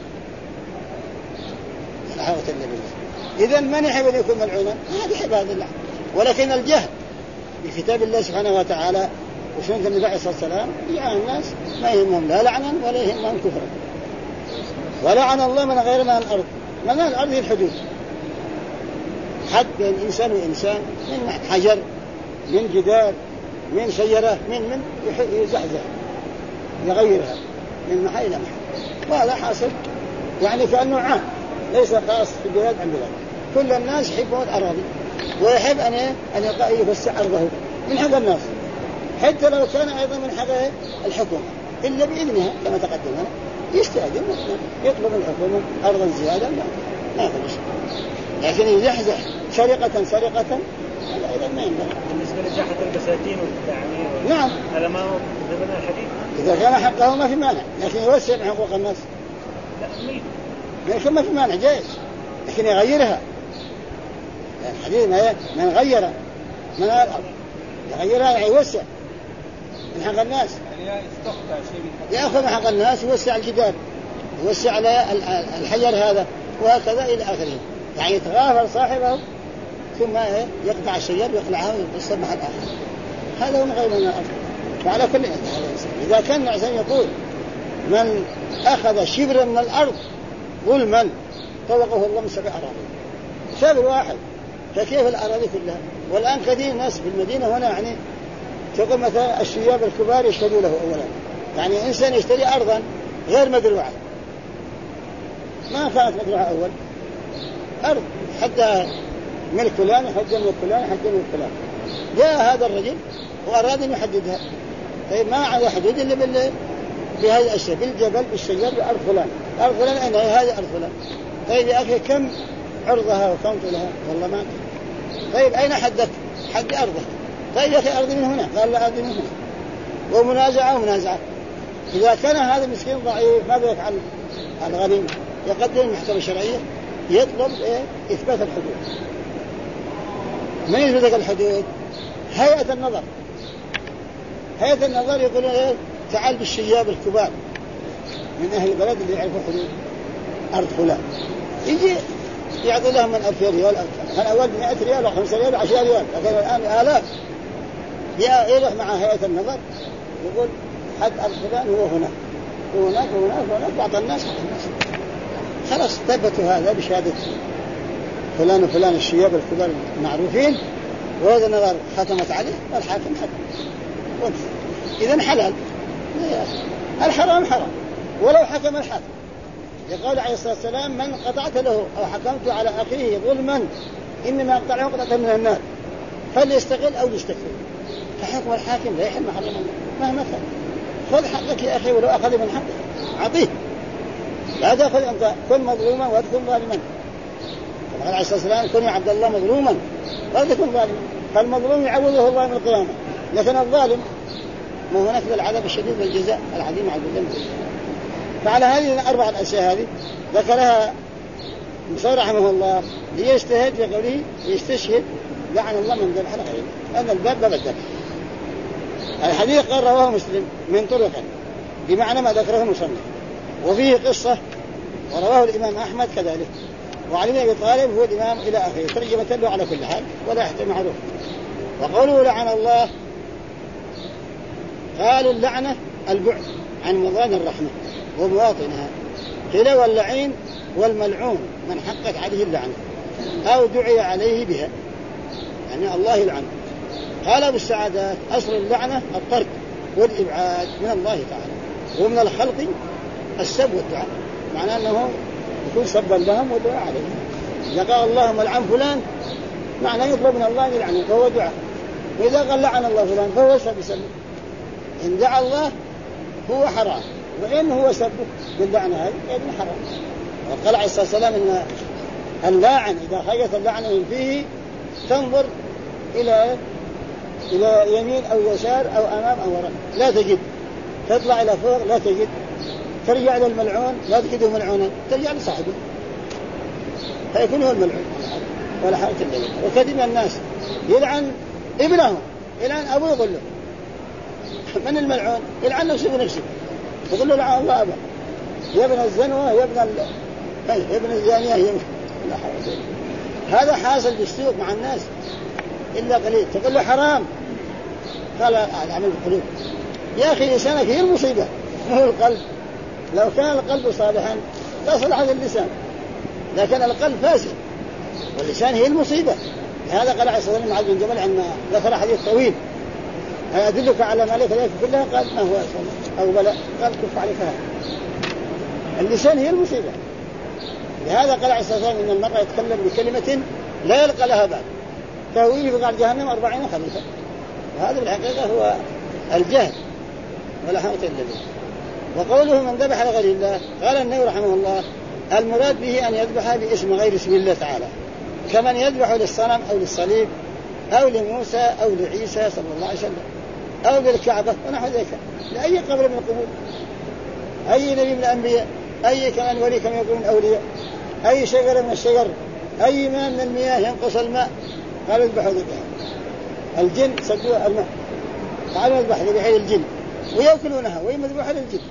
لا حول ولا قوة. إذن من يحب أن يكون ملعونا؟ هذه عباد الله. ولكن الجهل بكتاب الله سبحانه وتعالى وسنة النبي عليه الصلاة والسلام يعني الناس ما يهمهم لا لعنا ولا يهمهم كفرا. ولعن الله من غير من الأرض. من الأرض الحدود، حد بين إنسان وإنسان، من حجر من جدار من شجرة من يزحزح يغيرها من محل إلى محل. وهذا حاصل يعني كأنه عام ليس خاص في بلاد عن بلاد. كل الناس يحبون الأراضي ويحب أن يوسع أرضه من حق الناس، حتى لو كان أيضا من حق الحكومة إلا بإذنها كما تقدمنا يستأذن يطلب الحكومة أرضا زيادة ما يأخذ شيء، لكن يزحزح سرقة هذا أيضا ما ينبغي. بالنسبة لزحة البساتين والتعمير نعم هذا ما هو ضمن الحديث. إذا كان حقه ما في مانع، لكن يوسع من حقوق الناس لكن ما في مانع جائز، لكن يغيرها. يعني الحديث من غير من الأرض يغيرها يوسع من حق الناس، يأخذ من حق الناس يوسع الجدار يوسع على الحجر هذا وهكذا إلى آخره. يعني يتغافل صاحبه ثم يقطع الشجر ويقلعه ويقصر محل آخر. هذا هو من غير من الأرض. فعلى كل إذا كان الإنسان يقول من أخذ شبرا من الأرض ظلما طوقه الله من 7 أراضي، شبر واحد، فكيف الأراضي كلها؟ والآن كثير ناس في المدينة هنا يعني تقول مثلا الشياب الكبار يشتروا له أولا، يعني إنسان يشتري أرضا غير مدروعة ما كانت مدروعة أول، أرض حتى ملك فلان حتى ملك فلان حتى ملك فلان، جاء هذا الرجل وأراد أن يحددها. طيب ما على حدود إلا بهذه الأشياء، بالجبل بالشجر بأرض فلان، أرض فلان أين هذه أرض فلان. طيب يا أخي كم عرضها وكم طولها؟ والله ما. طيب أين حدك؟ حد أرضه. طيب يا أخي أرضي من هنا، قال لا أرضي من هنا، ومنازعة. إذا كان هذا المسكين ضعيف ماذا يفعل الغني؟ يقدم المحكمة الشرعية يطلب إثبات الحدود. من يثبت الحدود؟ هيئة النظر. هيئة النظر يقولون تعال بالشياب الكبار من أهل البلد اللي يعرفوا حدود أرض فلان، يجي يعطي لهم من 2000 ريال، كان أول 100 ريال و5 ريال و10 ريال، لكن الآن آلاف. يروح مع هيئة النظر يقول حد أرض فلان هو هناك وهناك وهناك وهناك، بعض الناس خلاص ثبتوا هذا بشهادة فلان وفلان الشياب الكبار معروفين، وهذا النظر ختمت عليه والحاكم حكم. إذن حلال. الحرام حرام ولو حكم الحاكم. يقول عليه الصلاة والسلام من قطعت له أو حكمت على أخيه ظلما إنما أقطعه قطعة من النار فليستقل أو يستكفر. فحكم الحاكم لا يحل محرم الله مهما كان. خذ حقك يا أخي ولو أخذ من حقك أعطيه، لا تأخذ أنت. كن مظلوما ولا تكن ظالما. قال عليه الصلاة والسلام كن يا عبد الله مظلوما ولا تكن ظالما. فالمظلوم يعوضه الله من القيامة، لكن الظالم ما هناك العذاب الشديد والجزاء العظيم على الذنب. فعلى هذه الأربع الأشياء هذه ذكرها مصور رحمه الله ليجتهد في قوله يستشهد لعن الله من ذبح الغير، أن الباب باب الذبح. الحديث قال رواه مسلم من طرق بمعنى ما ذكره المصنف، وفيه قصة ورواه الإمام أحمد كذلك، وعلي بن أبي طالب هو الإمام إلى آخره، ترجمة له على كل حال ولا يحتمل معروف. وقوله لعن الله قالوا اللعنة البعد عن مضان الرحمة ومواطنها، قيل واللعين والملعون من حقت عليه اللعنة أو دعي عليه بها، يعني الله يلعن. قال أبو السعادات أصل اللعنة الطرد والإبعاد من الله تعالى، ومن الخلق السب والدعاء، معناه أنه يكون سبا لهم ودعاء عليهم. إذا قال اللهم لعن فلان معناه يطلب من الله يلعنه فهو دعاء، وإذا قال لعن الله فلان فهو سب. إن دعا الله هو حرام، وإن هو سبه باللعنة هذه يعني حرام. وقال عليه الصلاة والسلام إن اللاعن إذا خيط اللعنة من فيه تنظر إلى يمين أو يسار أو أمام أو وراء لا تجد، تطلع إلى فوق لا تجد، ترجع إلى الملعون لا تجده ملعونا، ترجع لصاحبه فيكون هو الملعون ولا حاجة إلا. وكثير من الناس يلعن ابنه، يلعن أبوه يقول له من الملعون، يلعن نفسه بنفسه يقول له لعن الله أبا، يا ابن الزنوة يا ابن الزانية يا لا حول. هذا حاصل بالسوق مع الناس إلا قليل. تقول له حرام قال العمل بالقلوب. يا أخي لسانك هي المصيبة هو القلب، لو كان القلب صالحا لا صلح اللسان، لكن القلب فاسد واللسان هي المصيبة. هذا قال عليه الصلاة والسلام معاذ بن جبل عن ذكر حديث طويل أدلك على ما لك ذلك كلها، قال ما هو أو بلى، قال كف عليك هذا. اللسان هي المصيبة. لهذا قال عليه الصلاة والسلام إن المرء يتكلم بكلمة لا يلقى لها بال تهويه في قعر جهنم 40 خليفة، وهذا بالحقيقة هو الجهل ولا حول إلا بالله. وقوله من ذبح لغير الله قال النبي رحمه الله المراد به أن يذبح باسم غير اسم الله تعالى، كمن يذبح للصنم أو للصليب أو لموسى أو لعيسى صلى الله عليه وسلم أو للكعبة ونحو ذلك، لأي قبر من القبور، أي نبي من الأنبياء، أي كمان ولي كما يقولون أولياء، أي شجرة من الشجر، أي ماء من المياه ينقص الماء قالوا يذبحوا ذبحها. الجن صدوا الماء قالوا يذبح ذبحي الجن ويأكلونها ويذبحوا للجن.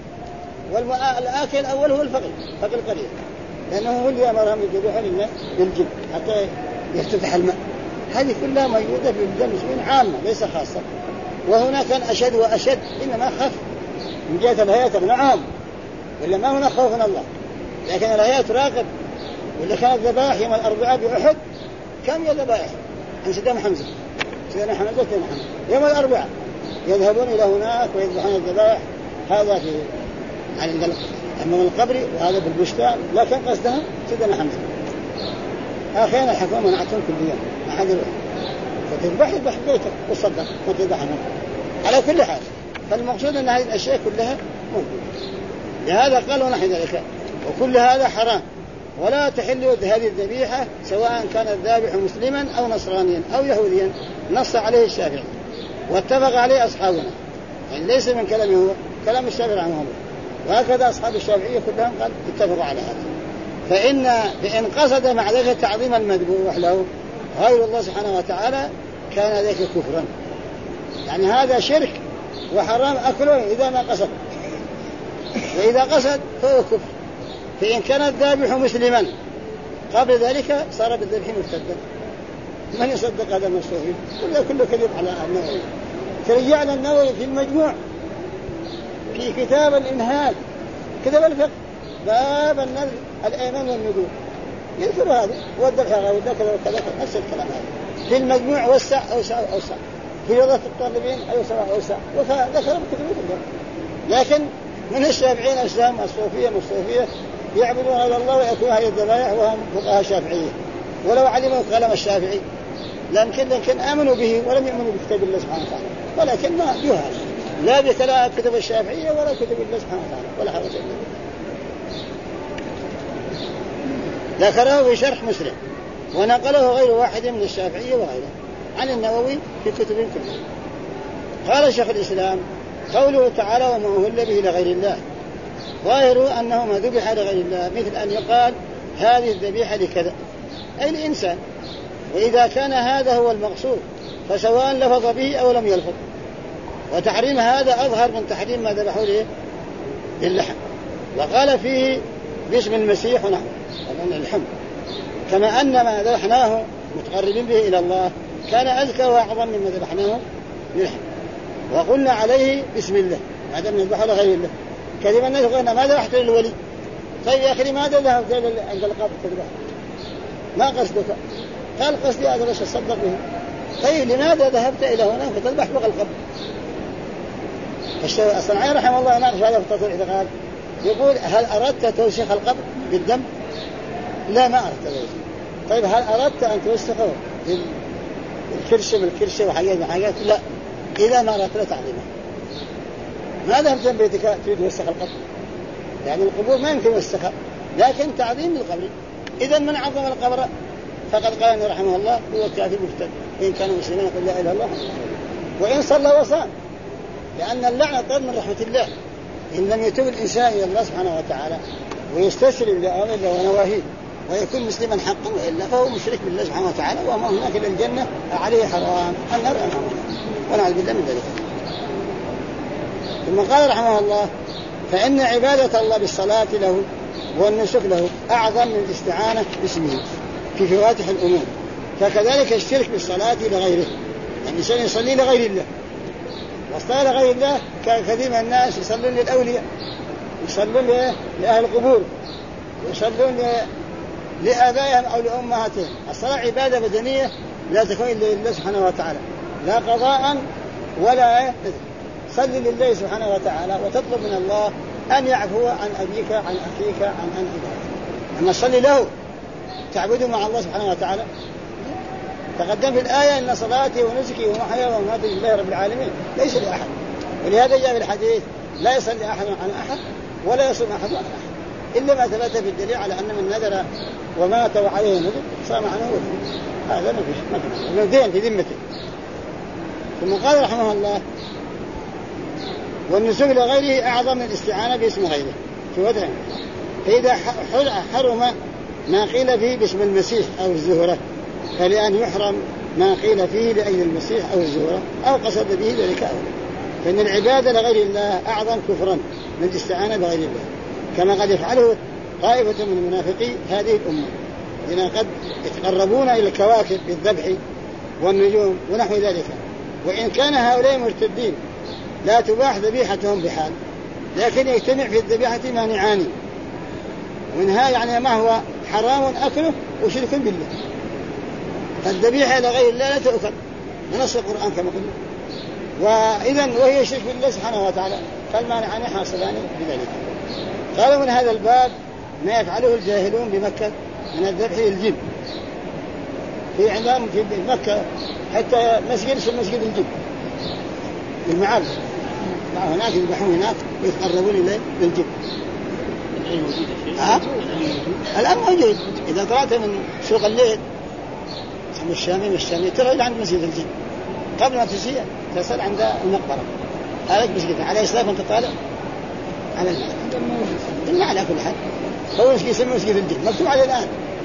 والآكل الأول هو الفقير قليل، لأنه هو اللي أمرهم يذبحوا للجن حتى يفتتح الماء. هذه كلها موجودة في بلدان المسلمين عامة ليس خاصة. وهنا كان أشد وأشد، إنما خف من جهة الهيئة نعم، ولا ما هنا خوف من الله، لكن الهيئة تراقب. ولا كانت ذبائح يوم الأربعاء بأحد كم يا ذبائح عن سيدنا حمزة يوم الأربعاء يذهبون إلى هناك ويذبحون الذبائح. هذا في عند أمام القبر وهذا في البستان، لكن قصدها سيدنا حمزة. أخيرا الحكومة منعتهم كل يوم ما حد يروح، فتذبح بيتك وتصدق وتذبحهم على كل حال. فالمقصود أن هذه الأشياء كلها موجودة. لهذا قالوا نحن ذلك وكل هذا حرام، ولا تحل هذه الذبيحة سواء كان الذابح مسلما أو نصرانيا أو يهوديا، نص عليه الشافعي واتفق عليه أصحابنا، يعني ليس من كلامه هو، كلام الشافعي عنه، وهكذا أصحاب الشافعية كلهم قال اتفقوا على هذا. فإن قصد مع ذلك تعظيم المذبوح له غير الله سبحانه وتعالى كان ذلك كفرا، يعني هذا شرك وحرام أكله إذا ما قصد، وإذا قصد فهو كفر. فإن كان الذابح مسلما قبل ذلك صار بالذبح مرتدا. من يصدق هذا الصوفي؟ كله كذب على النووي. ترجعنا النووي في المجموع في كتاب الإنهاج كتاب الفقه باب النذر الأيمان والنذور يذكر هذا والذبح غير ذكر وكذا نفس الكلام هذا في المجموع وسع أوسع في رضا الطالبين أوسع وذكر بكتب الفقه. لكن من الشافعين الإسلام الصوفية يعبدون غير الله ويأكلون هذه الذبائح وهم فقهاء شافعية، ولو علموا كلام الشافعي لكن آمنوا به ولم يؤمنوا بكتاب الله سبحانه وتعالى، ولكن ما جهال لا بكلام كتب الشافعية ولا كتب الله سبحانه وتعالى ولا حاجة إلا. ذكره في شرح مسلم ونقله غير واحد من الشافعية وغيره عن النووي في كتب كلها. قال شيخ الإسلام قوله تعالى وما أهل به لغير الله ظاهر أنه ما ذبح لغير الله، مثل أن يقال هذه الذبيحة لكذا أي الإنسان، وإذا كان هذا هو المقصود فسواء لفظ به أو لم يلفظ. وتحريم هذا أظهر من تحريم ما ذبحوا له للحم. وقال فيه باسم المسيح ونحن الحم، كما أن ما ذبحناه متقربين به إلى الله كان أزكى وأعظم مما ذبحناه للحم. وقلنا عليه بسم الله هذا من ذبحه لغير الله. كلمة الناس قلنا ما ذبحت للولي، طيب يا أخي لماذا ذهبت عند القبر تذبح؟ ما قصدك؟ قال قصدي هذا بس أصدق به. طيب لماذا ذهبت إلى هنا فتذبح فوق القبر؟ الصنعاني رحمه الله ناقش هذا في تطوير الاعتقاد يقول هل أردت توسخ القبر بالدم؟ لا ما أردت ذلك. طيب هل أردت أن توسخه بالكرشة وحاجات؟ لا. إذا ما أردت لا تعظيمه. ما ذهبت بيتك تريد توسخ القبر؟ يعني القبور ما يمكن توسخها، لكن تعظيم للقبر. إذا من عظم القبر فقد قال رحمه الله هو كافر مرتد إن كانوا مسلمين يقول لا إله إلا الله وإن صلى وصام، لأن اللعنة طرد من رحمة الله. إن لم يتوب الإنسان إلى الله سبحانه وتعالى ويستسلم لأوامره ونواهيه ويكون مسلما حقا وإلا فهو مشرك بالله سبحانه وتعالى، وما هناك إلا الجنة عليه حرام النار ونعوذ بالله من ذلك. ثم قال رحمه الله فإن عبادة الله بالصلاة له والنسك له أعظم من الاستعانة باسمه في فواتح الأمور، فكذلك الشرك بالصلاة لغيره، يعني الإنسان يصلي لغير الله. والصلاة لغير الله كثير من الناس يصلون للأولياء، يصلون لأهل القبور، يصلون لآبائهم أو لأمهاتهم. الصلاة عبادة بدنية لا تكون إلا لله سبحانه وتعالى، لا قضاء ولا صل لله سبحانه وتعالى وتطلب من الله أن يعفو عن أبيك عن أخيك عن أنفسك. أما صلي له تعبده مع الله سبحانه وتعالى. تقدم في الآية إن صلاتي ونسكي ومحياي ومماتي لله رب العالمين ليس لأحد، ولهذا جاء في الحديث لا يصلي أحد عن أحد ولا يصوم أحد عن أحد إلا ما ثبت في الدليل على أن من نذر ومات وعليه نذر صام عنه وفيه. هذا ما فيش دين في ذمته. ثم قال رحمه الله والنسك لغيره أعظم من الاستعانة باسم غيره في وضعه. فإذا حرم ما قيل فيه باسم المسيح أو الزهرة فلأن يحرم ما قيل فيه لأجل المسيح أو الزهرة أو قصد به ذلك أولا. فإن العبادة لغير الله أعظم كفرا من الاستعانة بغير الله، كما قد يفعله طائفة من المنافقين هذه الأمة لأن قد يتقربون إلى الكواكب بالذبح والنجوم ونحو ذلك. وإن كان هؤلاء مرتدين لا تباح ذبيحتهم بحال، لكن يجتمع في الذبيحة مانعان، ومنها يعني ما هو حرام أكله وشرك بالله. فالذبيحة لغير الله لا تؤكل بنص القرآن كما قلنا، وإذن وهي شرك بالله سبحانه وتعالى، فالمانعان حاصلان بذلك. قالوا من هذا الباب ما يفعله الجاهلون بمكة من الذبح للجن. في عندهم في مكة حتى مسجد اسمه مسجد الجن المعارض، هناك يذبحون هناك ويتقربون إليه للجن. الآن موجود. إذا طلعت من سوق الليل اسمه الشامي ترى إلى عند مسجد الجن قبل ما تصل عند المقبرة. هذا مسجد على إسلاف أنت طالع على المعنى على كل حال. هو يسمى مسجد الجن مكتوب عليه الآن.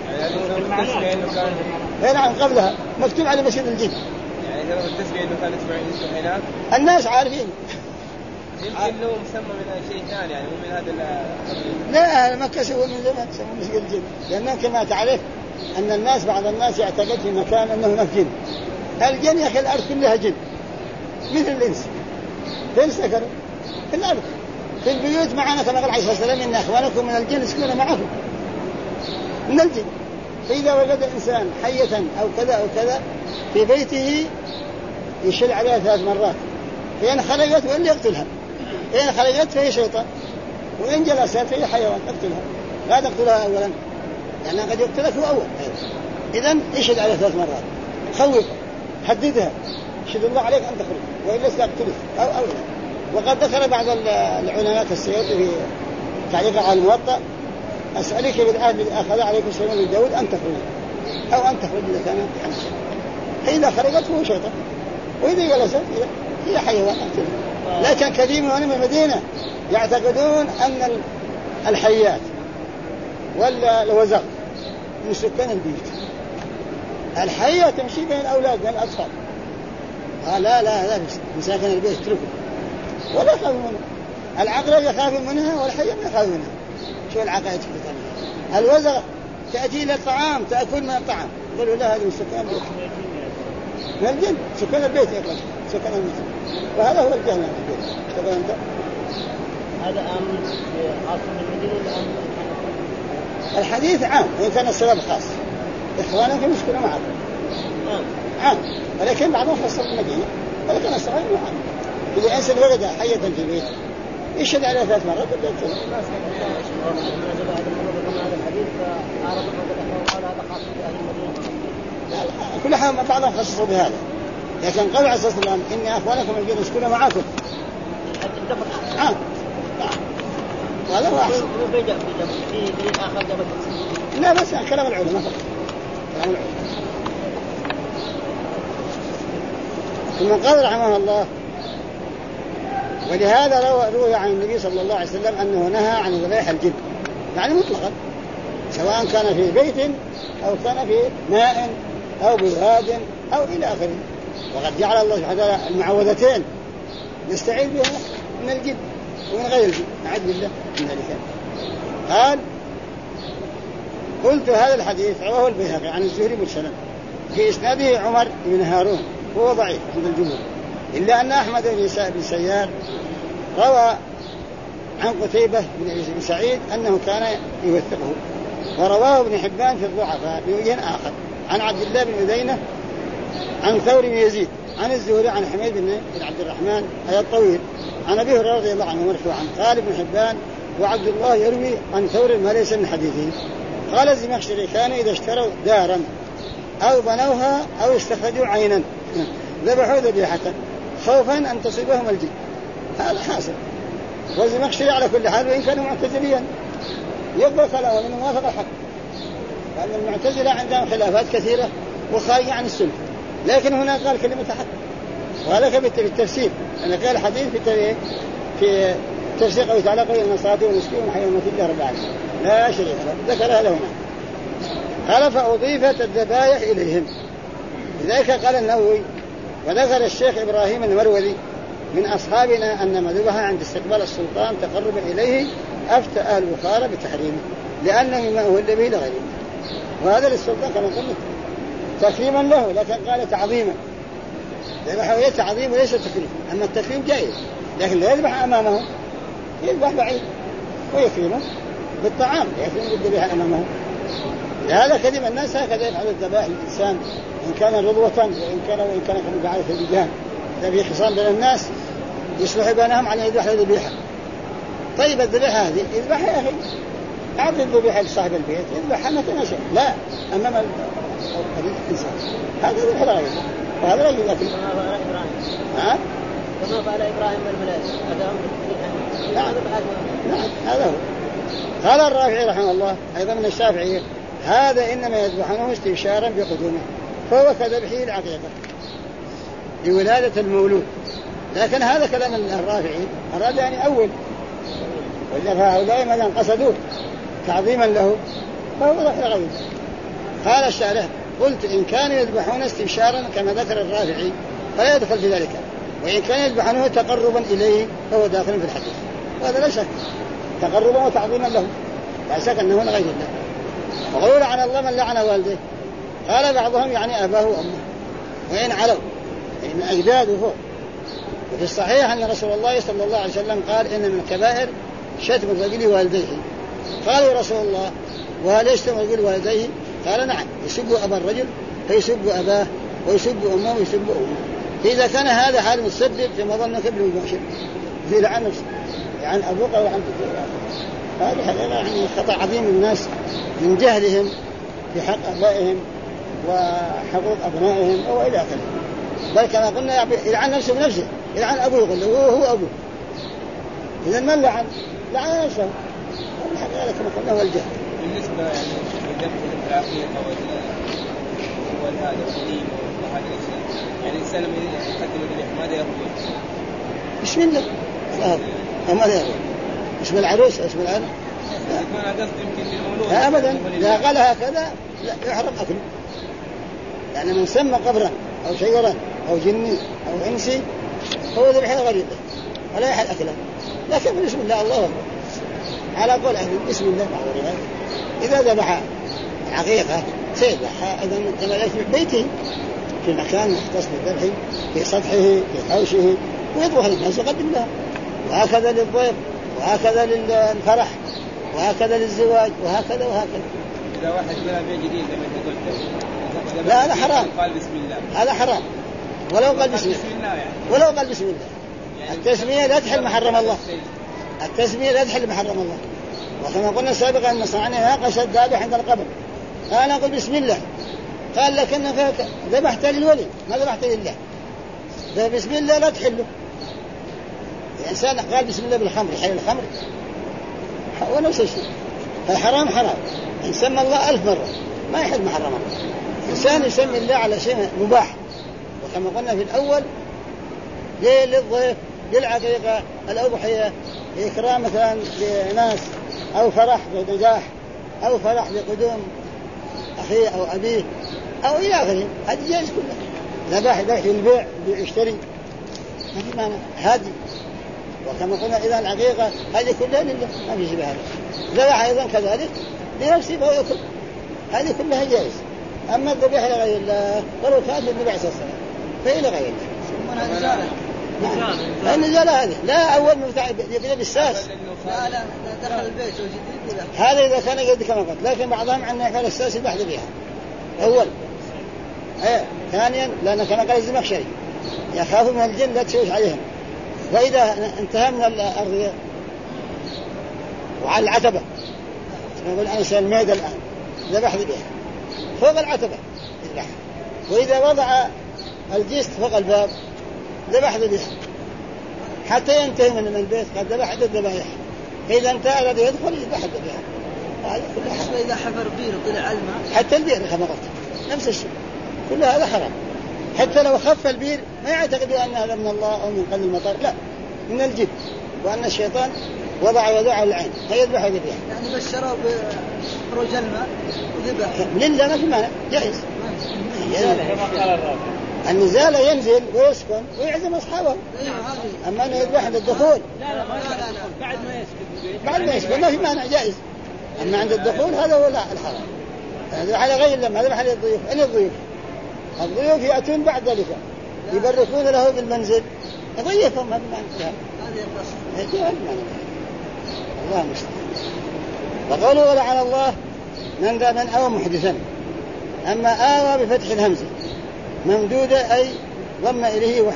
نعم قبلها مكتوب على مسجد الجن. يعني هذا التسمية إنه كان يسمع هناك. الناس عارفين. يمكن له مسمى من شيء ثاني يعني مو من هذا. لا مكة سووا من زمان سموا مسجد الجن لأنه كما تعرف أن الناس بعض الناس يعتقد في مكان أنه هناك جن. الجن يا أخي الأرض كلها جن مثل الإنس. فين سكنوا؟ في الأرض. في البيوت معنا كما قال عليه الصلاة والسلام إن أخوانكم من الجن يسكنون معكم من الجن. فإذا وجد إنسان حية أو كذا أو كذا في بيته يشل عليها 3 مرات فإن خرجت وإن يقتلها إن خرجت فهي شيطان وإن جلست فهي حيوان اقتلها لا تقتلها أولا لأنها قد يقتلك هو أول. إذن يشهد عليها 3 مرات خوف حددها شهد الله عليك أن تخرج وإلا ستقتلك أو وقد ذكر بعض العلماء السيوطي في تعليق على الموطأ أسألك بالعهد الذي أخذ عليكم سليمان بن داود أن تخرج أو أن تخرج إذا كانت عن شيء. إذا خرجت فهو شيطان وإذا جلست هي حيوان أقتلها. لكن كثير من المدينة يعتقدون أن الحيات ولا الوزغ من سكان البيوت. الحية تمشي بين الأولاد بين الأطفال لا مساكن البيت اتركوا ولا يخافوا منها. العقرب يخاف منها والحية ما يخاف منها. شو العقائد في الوزغ تأتي إلى الطعام تأكل من الطعام يقولوا لا هذه من سكان البيت من الجن سكان البيت يقول سكان البيت وهذا هو الجهل في البيت. تقول أنت هذا أمر خاص بالمدينة الحديث عام وإن كان السبب خاص إخوانكم يسكنوا معكم عام ولكن بعضهم خاص بالمدينة ولكن الصحيح عام. إذا إنسان وجد حية في البيت يشهد عليها 3 مرات ولا يقتل. كل حال بعضهم خصصوا بهذا لكن قول عليه الصلاة والسلام إن أخوانكم الذين يسكنون معكم هذا هو أحسن. لا بس كلام العلماء ثم قال رحمه الله ولهذا روي عن النبي صلى الله عليه وسلم أنه نهى عن ذبائح الجن يعني مطلقا سواء كان في بيت أو كان في ماء أو بواد أو إلى آخره. وقد جعل الله سبحانه وتعالى المعوذتين نستعيذ بها من الجن ومن غير الجن نعوذ بالله من ذلك. قال قلت هذا الحديث رواه البيهقي عن الزهري مرسلا في إسناده عمر بن هارون وهو ضعيف عند الجمهور إلا أن أحمد بن سيار روى عن قتيبة بن سعيد أنه كان يوثقه ورواه ابن حبان في الضعفاء بوجه آخر عن عبد الله بن أذينة عن ثور بن يزيد عن الزهري عن حميد بن عبد الرحمن أي الطويل عن أبي هريرة رضي الله عنه مرفوعا قال ابن حبان وعبد الله يروي عن ثور ما ليس من حديثه. قال الزمخشري كانوا إذا اشتروا دارا أو بنوها أو استخرجوا عينا ذبحوا ذبيحة خوفا أن تصيبهم الجن. هذا حاصل. والزمخشري على كل حال وإن كانوا معتزليا يقبل كلامه لأنه موافق الحق لأن المعتزلة عندهم خلافات كثيرة وخارجة عن السنة لكن هنا قال كلمة حق وهذا بالتفسير أنا قال الحديث في تفسير قوي تعالى قوي النصارى والمسكين وحيوانات الله رب العالمين لا شريك له ذكرها له هنا. قال فأضيفت الذبائح إليهم. لذلك قال النووي وذكر الشيخ إبراهيم المروذي من أصحابنا أن مذبحها عند استقبال السلطان تقرب إليه أفتى أهل البخارى بتحريمه لأنه مما أهل به لغيره. وهذا للسلطان كما قلت تكريما له لكن قال تعظيما ذبحه تعظيم وليس تكريم. أما التكريم جائز لكن لا يذبح أمامه يذبح بعيد ويكرمه بالطعام يكرم بالذبيحة أمامه. لهذا كذب الناس هكذا يفعل الذبائح الإنسان إن كان رضوة وإن كان كما بعرف اللجان إذا في خصام بين الناس يصلح بينهم عن يذبح الذبيحة. طيب الذبيحة هذه يذبحها يا أخي أعطي الذبيحة لصاحب البيت يذبحها متى شاء لا أمام الإنسان هذا ذبح لا يذبح وهذا لا يذبح. كما فعل إبراهيم الملائكة هذا نعم هذا هو. قال الرافعي رحمه الله أيضا من الشافعية هذا إنما يذبحونه استبشارا بقدومه فهو كذبحه العقيقة لولادة المولود. لكن هذا كلام الرافعي أراد يعني أول وإذا فهؤلاء ماذا قصدوه تعظيما له فهو ذبح لغيره. قال الشارح قلت إن كانوا يذبحون استبشارا كما ذكر الرافعي فلا يدخل في ذلك، وإن كان يذبحونه تقربا إليه فهو داخل في الحديث، وهذا لا شك تقربا وتعظيما له، لا شك أنه لغير الله. وقالوا لعن الله من لعن والديه، قال بعضهم يعني أباه وأمه وإن علوا إن أجداده فوق. وفي الصحيح أن رسول الله صلى الله عليه وسلم قال إن من الكبائر شتم الرجل والديه. قالوا يا رسول الله وهل يشتم الرجل والديه؟ قال نعم، يسب أبا الرجل فيسب أباه ويسب أمه ويسب أمه. إذا كان هذا حال متسبب فما ظنك بالمباشر في لعن نفسه عن أبوك أو عن تجارة. هذه حقيقة يعني خطأ عظيم الناس من جهلهم في حق أبائهم وحقوق أبنائهم أو إلى آخره. بل كما قلنا يلعن نفسه بنفسه، يلعن أبوه يقول له هو أبوه. إذا من لعن نفسه. الحقيقة كما قلنا هو الجهل. بالنسبة يعني لذبح العقيقة والهذا والدين وهذا الأشياء، يعني الإنسان لما يقدم الذبح ماذا يقول؟ بسم الله. ماذا يقول؟ اسم العروس اسم العروس؟ لا أبدا، إذا قال هكذا لا يحرم أكله، يعني من سمى قبرا أو شجرا أو جني أو إنسي هو ذبح غير الله ولا يحل أكله. لكن بسم الله الله أكبر على قول أهل بسم الله. إذا ذبح العقيقة سيذبحها أيضا كما في بيته في مكان مختص بالذبح في سطحه في حوشه ويذبح للناس ويقدم لها، وهكذا للضيف وهكذا للفرح وهكذا للزواج وهكذا وهكذا. إذا واحد جاء بيع جديد كما قلت لا هذا حرام، قال بسم الله هذا حرام ولو قال بسم الله يعني. ولو قال بسم الله يعني التسمية لا تحل محرم الله، التسمية لا تحل محرم الله. وكما قلنا سابقا أن صنعني ناقشت ذابح عند القبر قال أقول بسم الله، قال لكنك ذبحت للولي ما ذبحت لله، بسم الله لا تحله. الإنسان قال بسم الله بالخمر يحل الخمر هو نفس الشيء، فالحرام حرام. إن سمى الله 1000 مرة ما يحل محرم الله. الإنسان يسمي الله على شيء مباح، وكما قلنا في الأول للضيف للعقيقة الأضحية إكرام مثلا لناس أو فرح بنجاح أو فرح بقدوم أخيه أو أبيه أو إلى آخره، هذه جائز كلها. ذبح للبيع يشتري ما في معنى هذه. وكما قلنا إذا العقيقة هذه كلها لله ما في شيء بهذا. ذبح أيضا كذلك لنفسه فهو يأكل، هذه كلها جائز. أما الذبح لغير الله ولو كان للنبي عليه الصلاة والسلام فهي لغير الله. النزالة هذه لا أول مفتاح يقلب الساس، لا دخل البيت وجديد هذا إذا كان قد كما قلت. لكن بعضهم عندنا يفعل الساس البحث بها أول. ثانيا لأن كما قال الزمخشري يخاف من الجن لا تشوش عليهم. وإذا انتهى من الأرض وعلى العتبة نقول أنا سأل المعدة الآن ذبح بها فوق العتبة يذبح، وإذا وضع الجست فوق الباب ذبح بها حتى ينتهي من البيت قد ذبح الذبائح. فإذا انتهى الذي يدخل يذبح الذبائح. إذا حفر بير طلع الماء حتى البير كما قلت نفس الشيء، كل هذا حرام. حتى لو خف البير ما يعتقدوا أن هذا من الله أو من قل المطر، لا من الجد، وأن الشيطان وضع يدعه العين فيذبح الذبائح. يعني بشروا بخروج الماء وذبح لله ما في معنى جائز. النزال ينزل ويسكن ويعزم أصحابه. أما أنه يذبح عند الدخول لا بعد ما يسكن ما في معنى جائز. أما عند الدخول هذا هو الحرام. هذا على غير الله، هذا على الضيوف. أين الضيوف يأتون بعد ذلك يبركون له بالمنزل يضيفهم. هذا معنى الله المستعان. وقوله ولعن الله من أوى محدثا. أما آوى بفتح الهمزة ممدودة أي ضم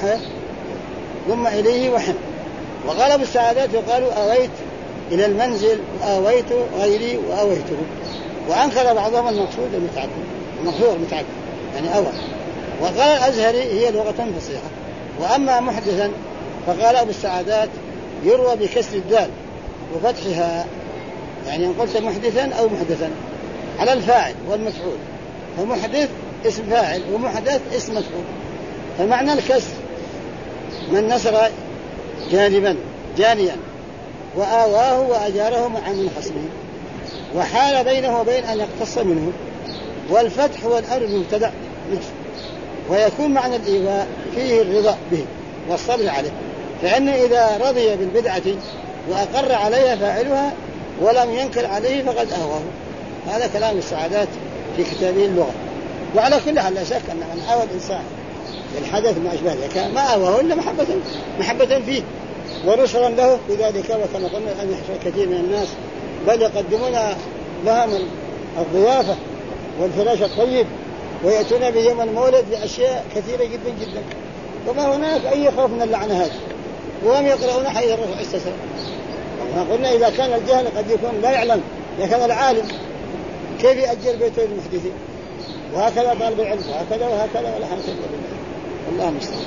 إليه وحن. وقال بالسعادات وقالوا أويت إلى المنزل وآويت غيري وآويته. وأنكر بعضهم المقصود المتعدد يعني أوى. وقال الأزهري هي لغة فصيحة. وأما محدثا فقال أبو السعادات يروى بكسر الدال وفتحها، يعني إن قلت محدثا أو محدثا على الفاعل والمفعول، فمحدث اسم فاعل ومحدث اسم مفعول. فمعنى الكسر من نصر جانيا وآواه وأجاره مع منخصمه. وحال بينه وبين أن يقتص منه. والفتح هو الأمر المبتدأ ويكون معنى الإيواء فيه الرضا به والصبر عليه، فإنه إذا رضي بالبدعة وأقر عليها فاعلها ولم ينكر عليه فقد أهواه. هذا كلام السعادات في كتابه اللغة. وعلى كل حال لا شك أن من أوى الإنسان للحدث ما أشبه ذلك ما أواه إلا محبة فيه ونصرا له بذلك. وكما قلنا أن يحصل كثير من الناس بل يقدمون لهم الضيافة والفراش الطيب ويأتون بيوم المولد بأشياء كثيرة جدا جدا، وما هناك أي خوف من اللعنة هذه، وهم يقرؤون حديث الرسول عليه الصلاة والسلام. قلنا إذا كان الجهل قد يكون لا يعلم، لكن العالم كيف يأجر بيته للمحدثين؟ وهكذا طالب العلم وهكذا ولا حول ولا قوة. الله المستعان.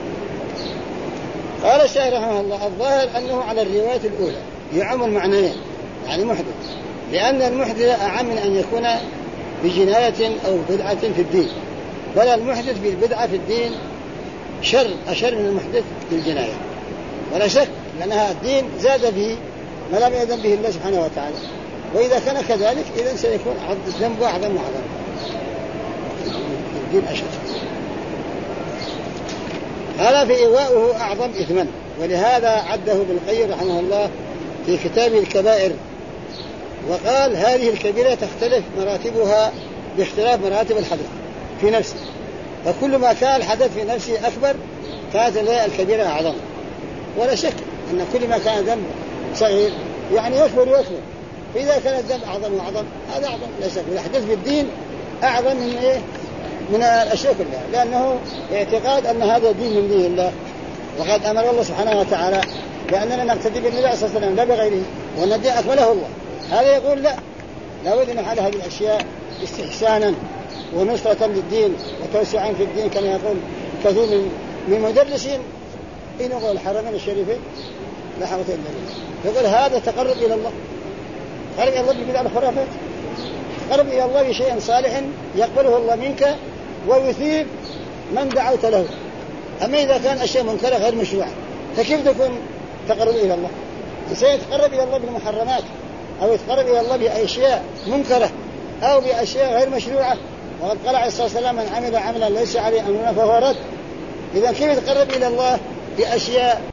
قال الشيخ رحمه الله: الظاهر أنه على الرواية الأولى يعم المعنيين، يعني محدث، لأن المحدث أعم من أن يكون بجناية أو بدعة في الدين، بل المحدث بالبدعة في الدين أشر من المحدث بالجناية، ولا شك لأنها الدين زاد به ما لم يأذن به الله سبحانه وتعالى، وإذا كان كذلك إذن سيكون الذنب أعظم وأعظم. الدين أشر. هذا في إيواؤه أعظم إثما، ولهذا عده ابن القيم رحمه الله في كتابه الكبائر، وقال: هذه الكبيرة تختلف مراتبها باختلاف مراتب الحدث في نفسه، فكل ما كان الحدث في نفسه أكبر كانت الكبيرة أعظم. ولا شك أن كل ما كان ذنب صغير يعني يكبر، فإذا كان الذنب أعظم وأعظم هذا أعظم لا شك. والحدث بالدين أعظم من الأشياء كلها، لأنه اعتقاد أن هذا دين من دين الله، وقد أمر الله سبحانه وتعالى بأننا نقتدي بالنبي صلى الله عليه وسلم لا بغيره، والنبي أكمله الله. هذا يقول لا، لابد أن نفعل هذه الأشياء استحسانا ونصرة للدين وتوسعا في الدين، كما يقول كثير من مدرسين إنه الحرمين الشريفين لا حول ولا قوة، يقول هذا تقرب إلى الله، تقرب إلى الله ببدع الخرافات، تقرب إلى الله بشيء صالح يقبله الله منك ويثيب من دعوت له. أما إذا كان أشياء منكرة غير مشروعة فكيف تكون تقرب إلى الله؟ سيتقرب إلى الله بالمحرمات أو يتقرب إلى الله بأشياء منكرة أو بأشياء غير مشروعة، وقد قال عليه الصلاة والسلام: من عمل عملا ليس عليه أمرنا فهو رد. إذا كيف يتقرب إلى الله بأشياء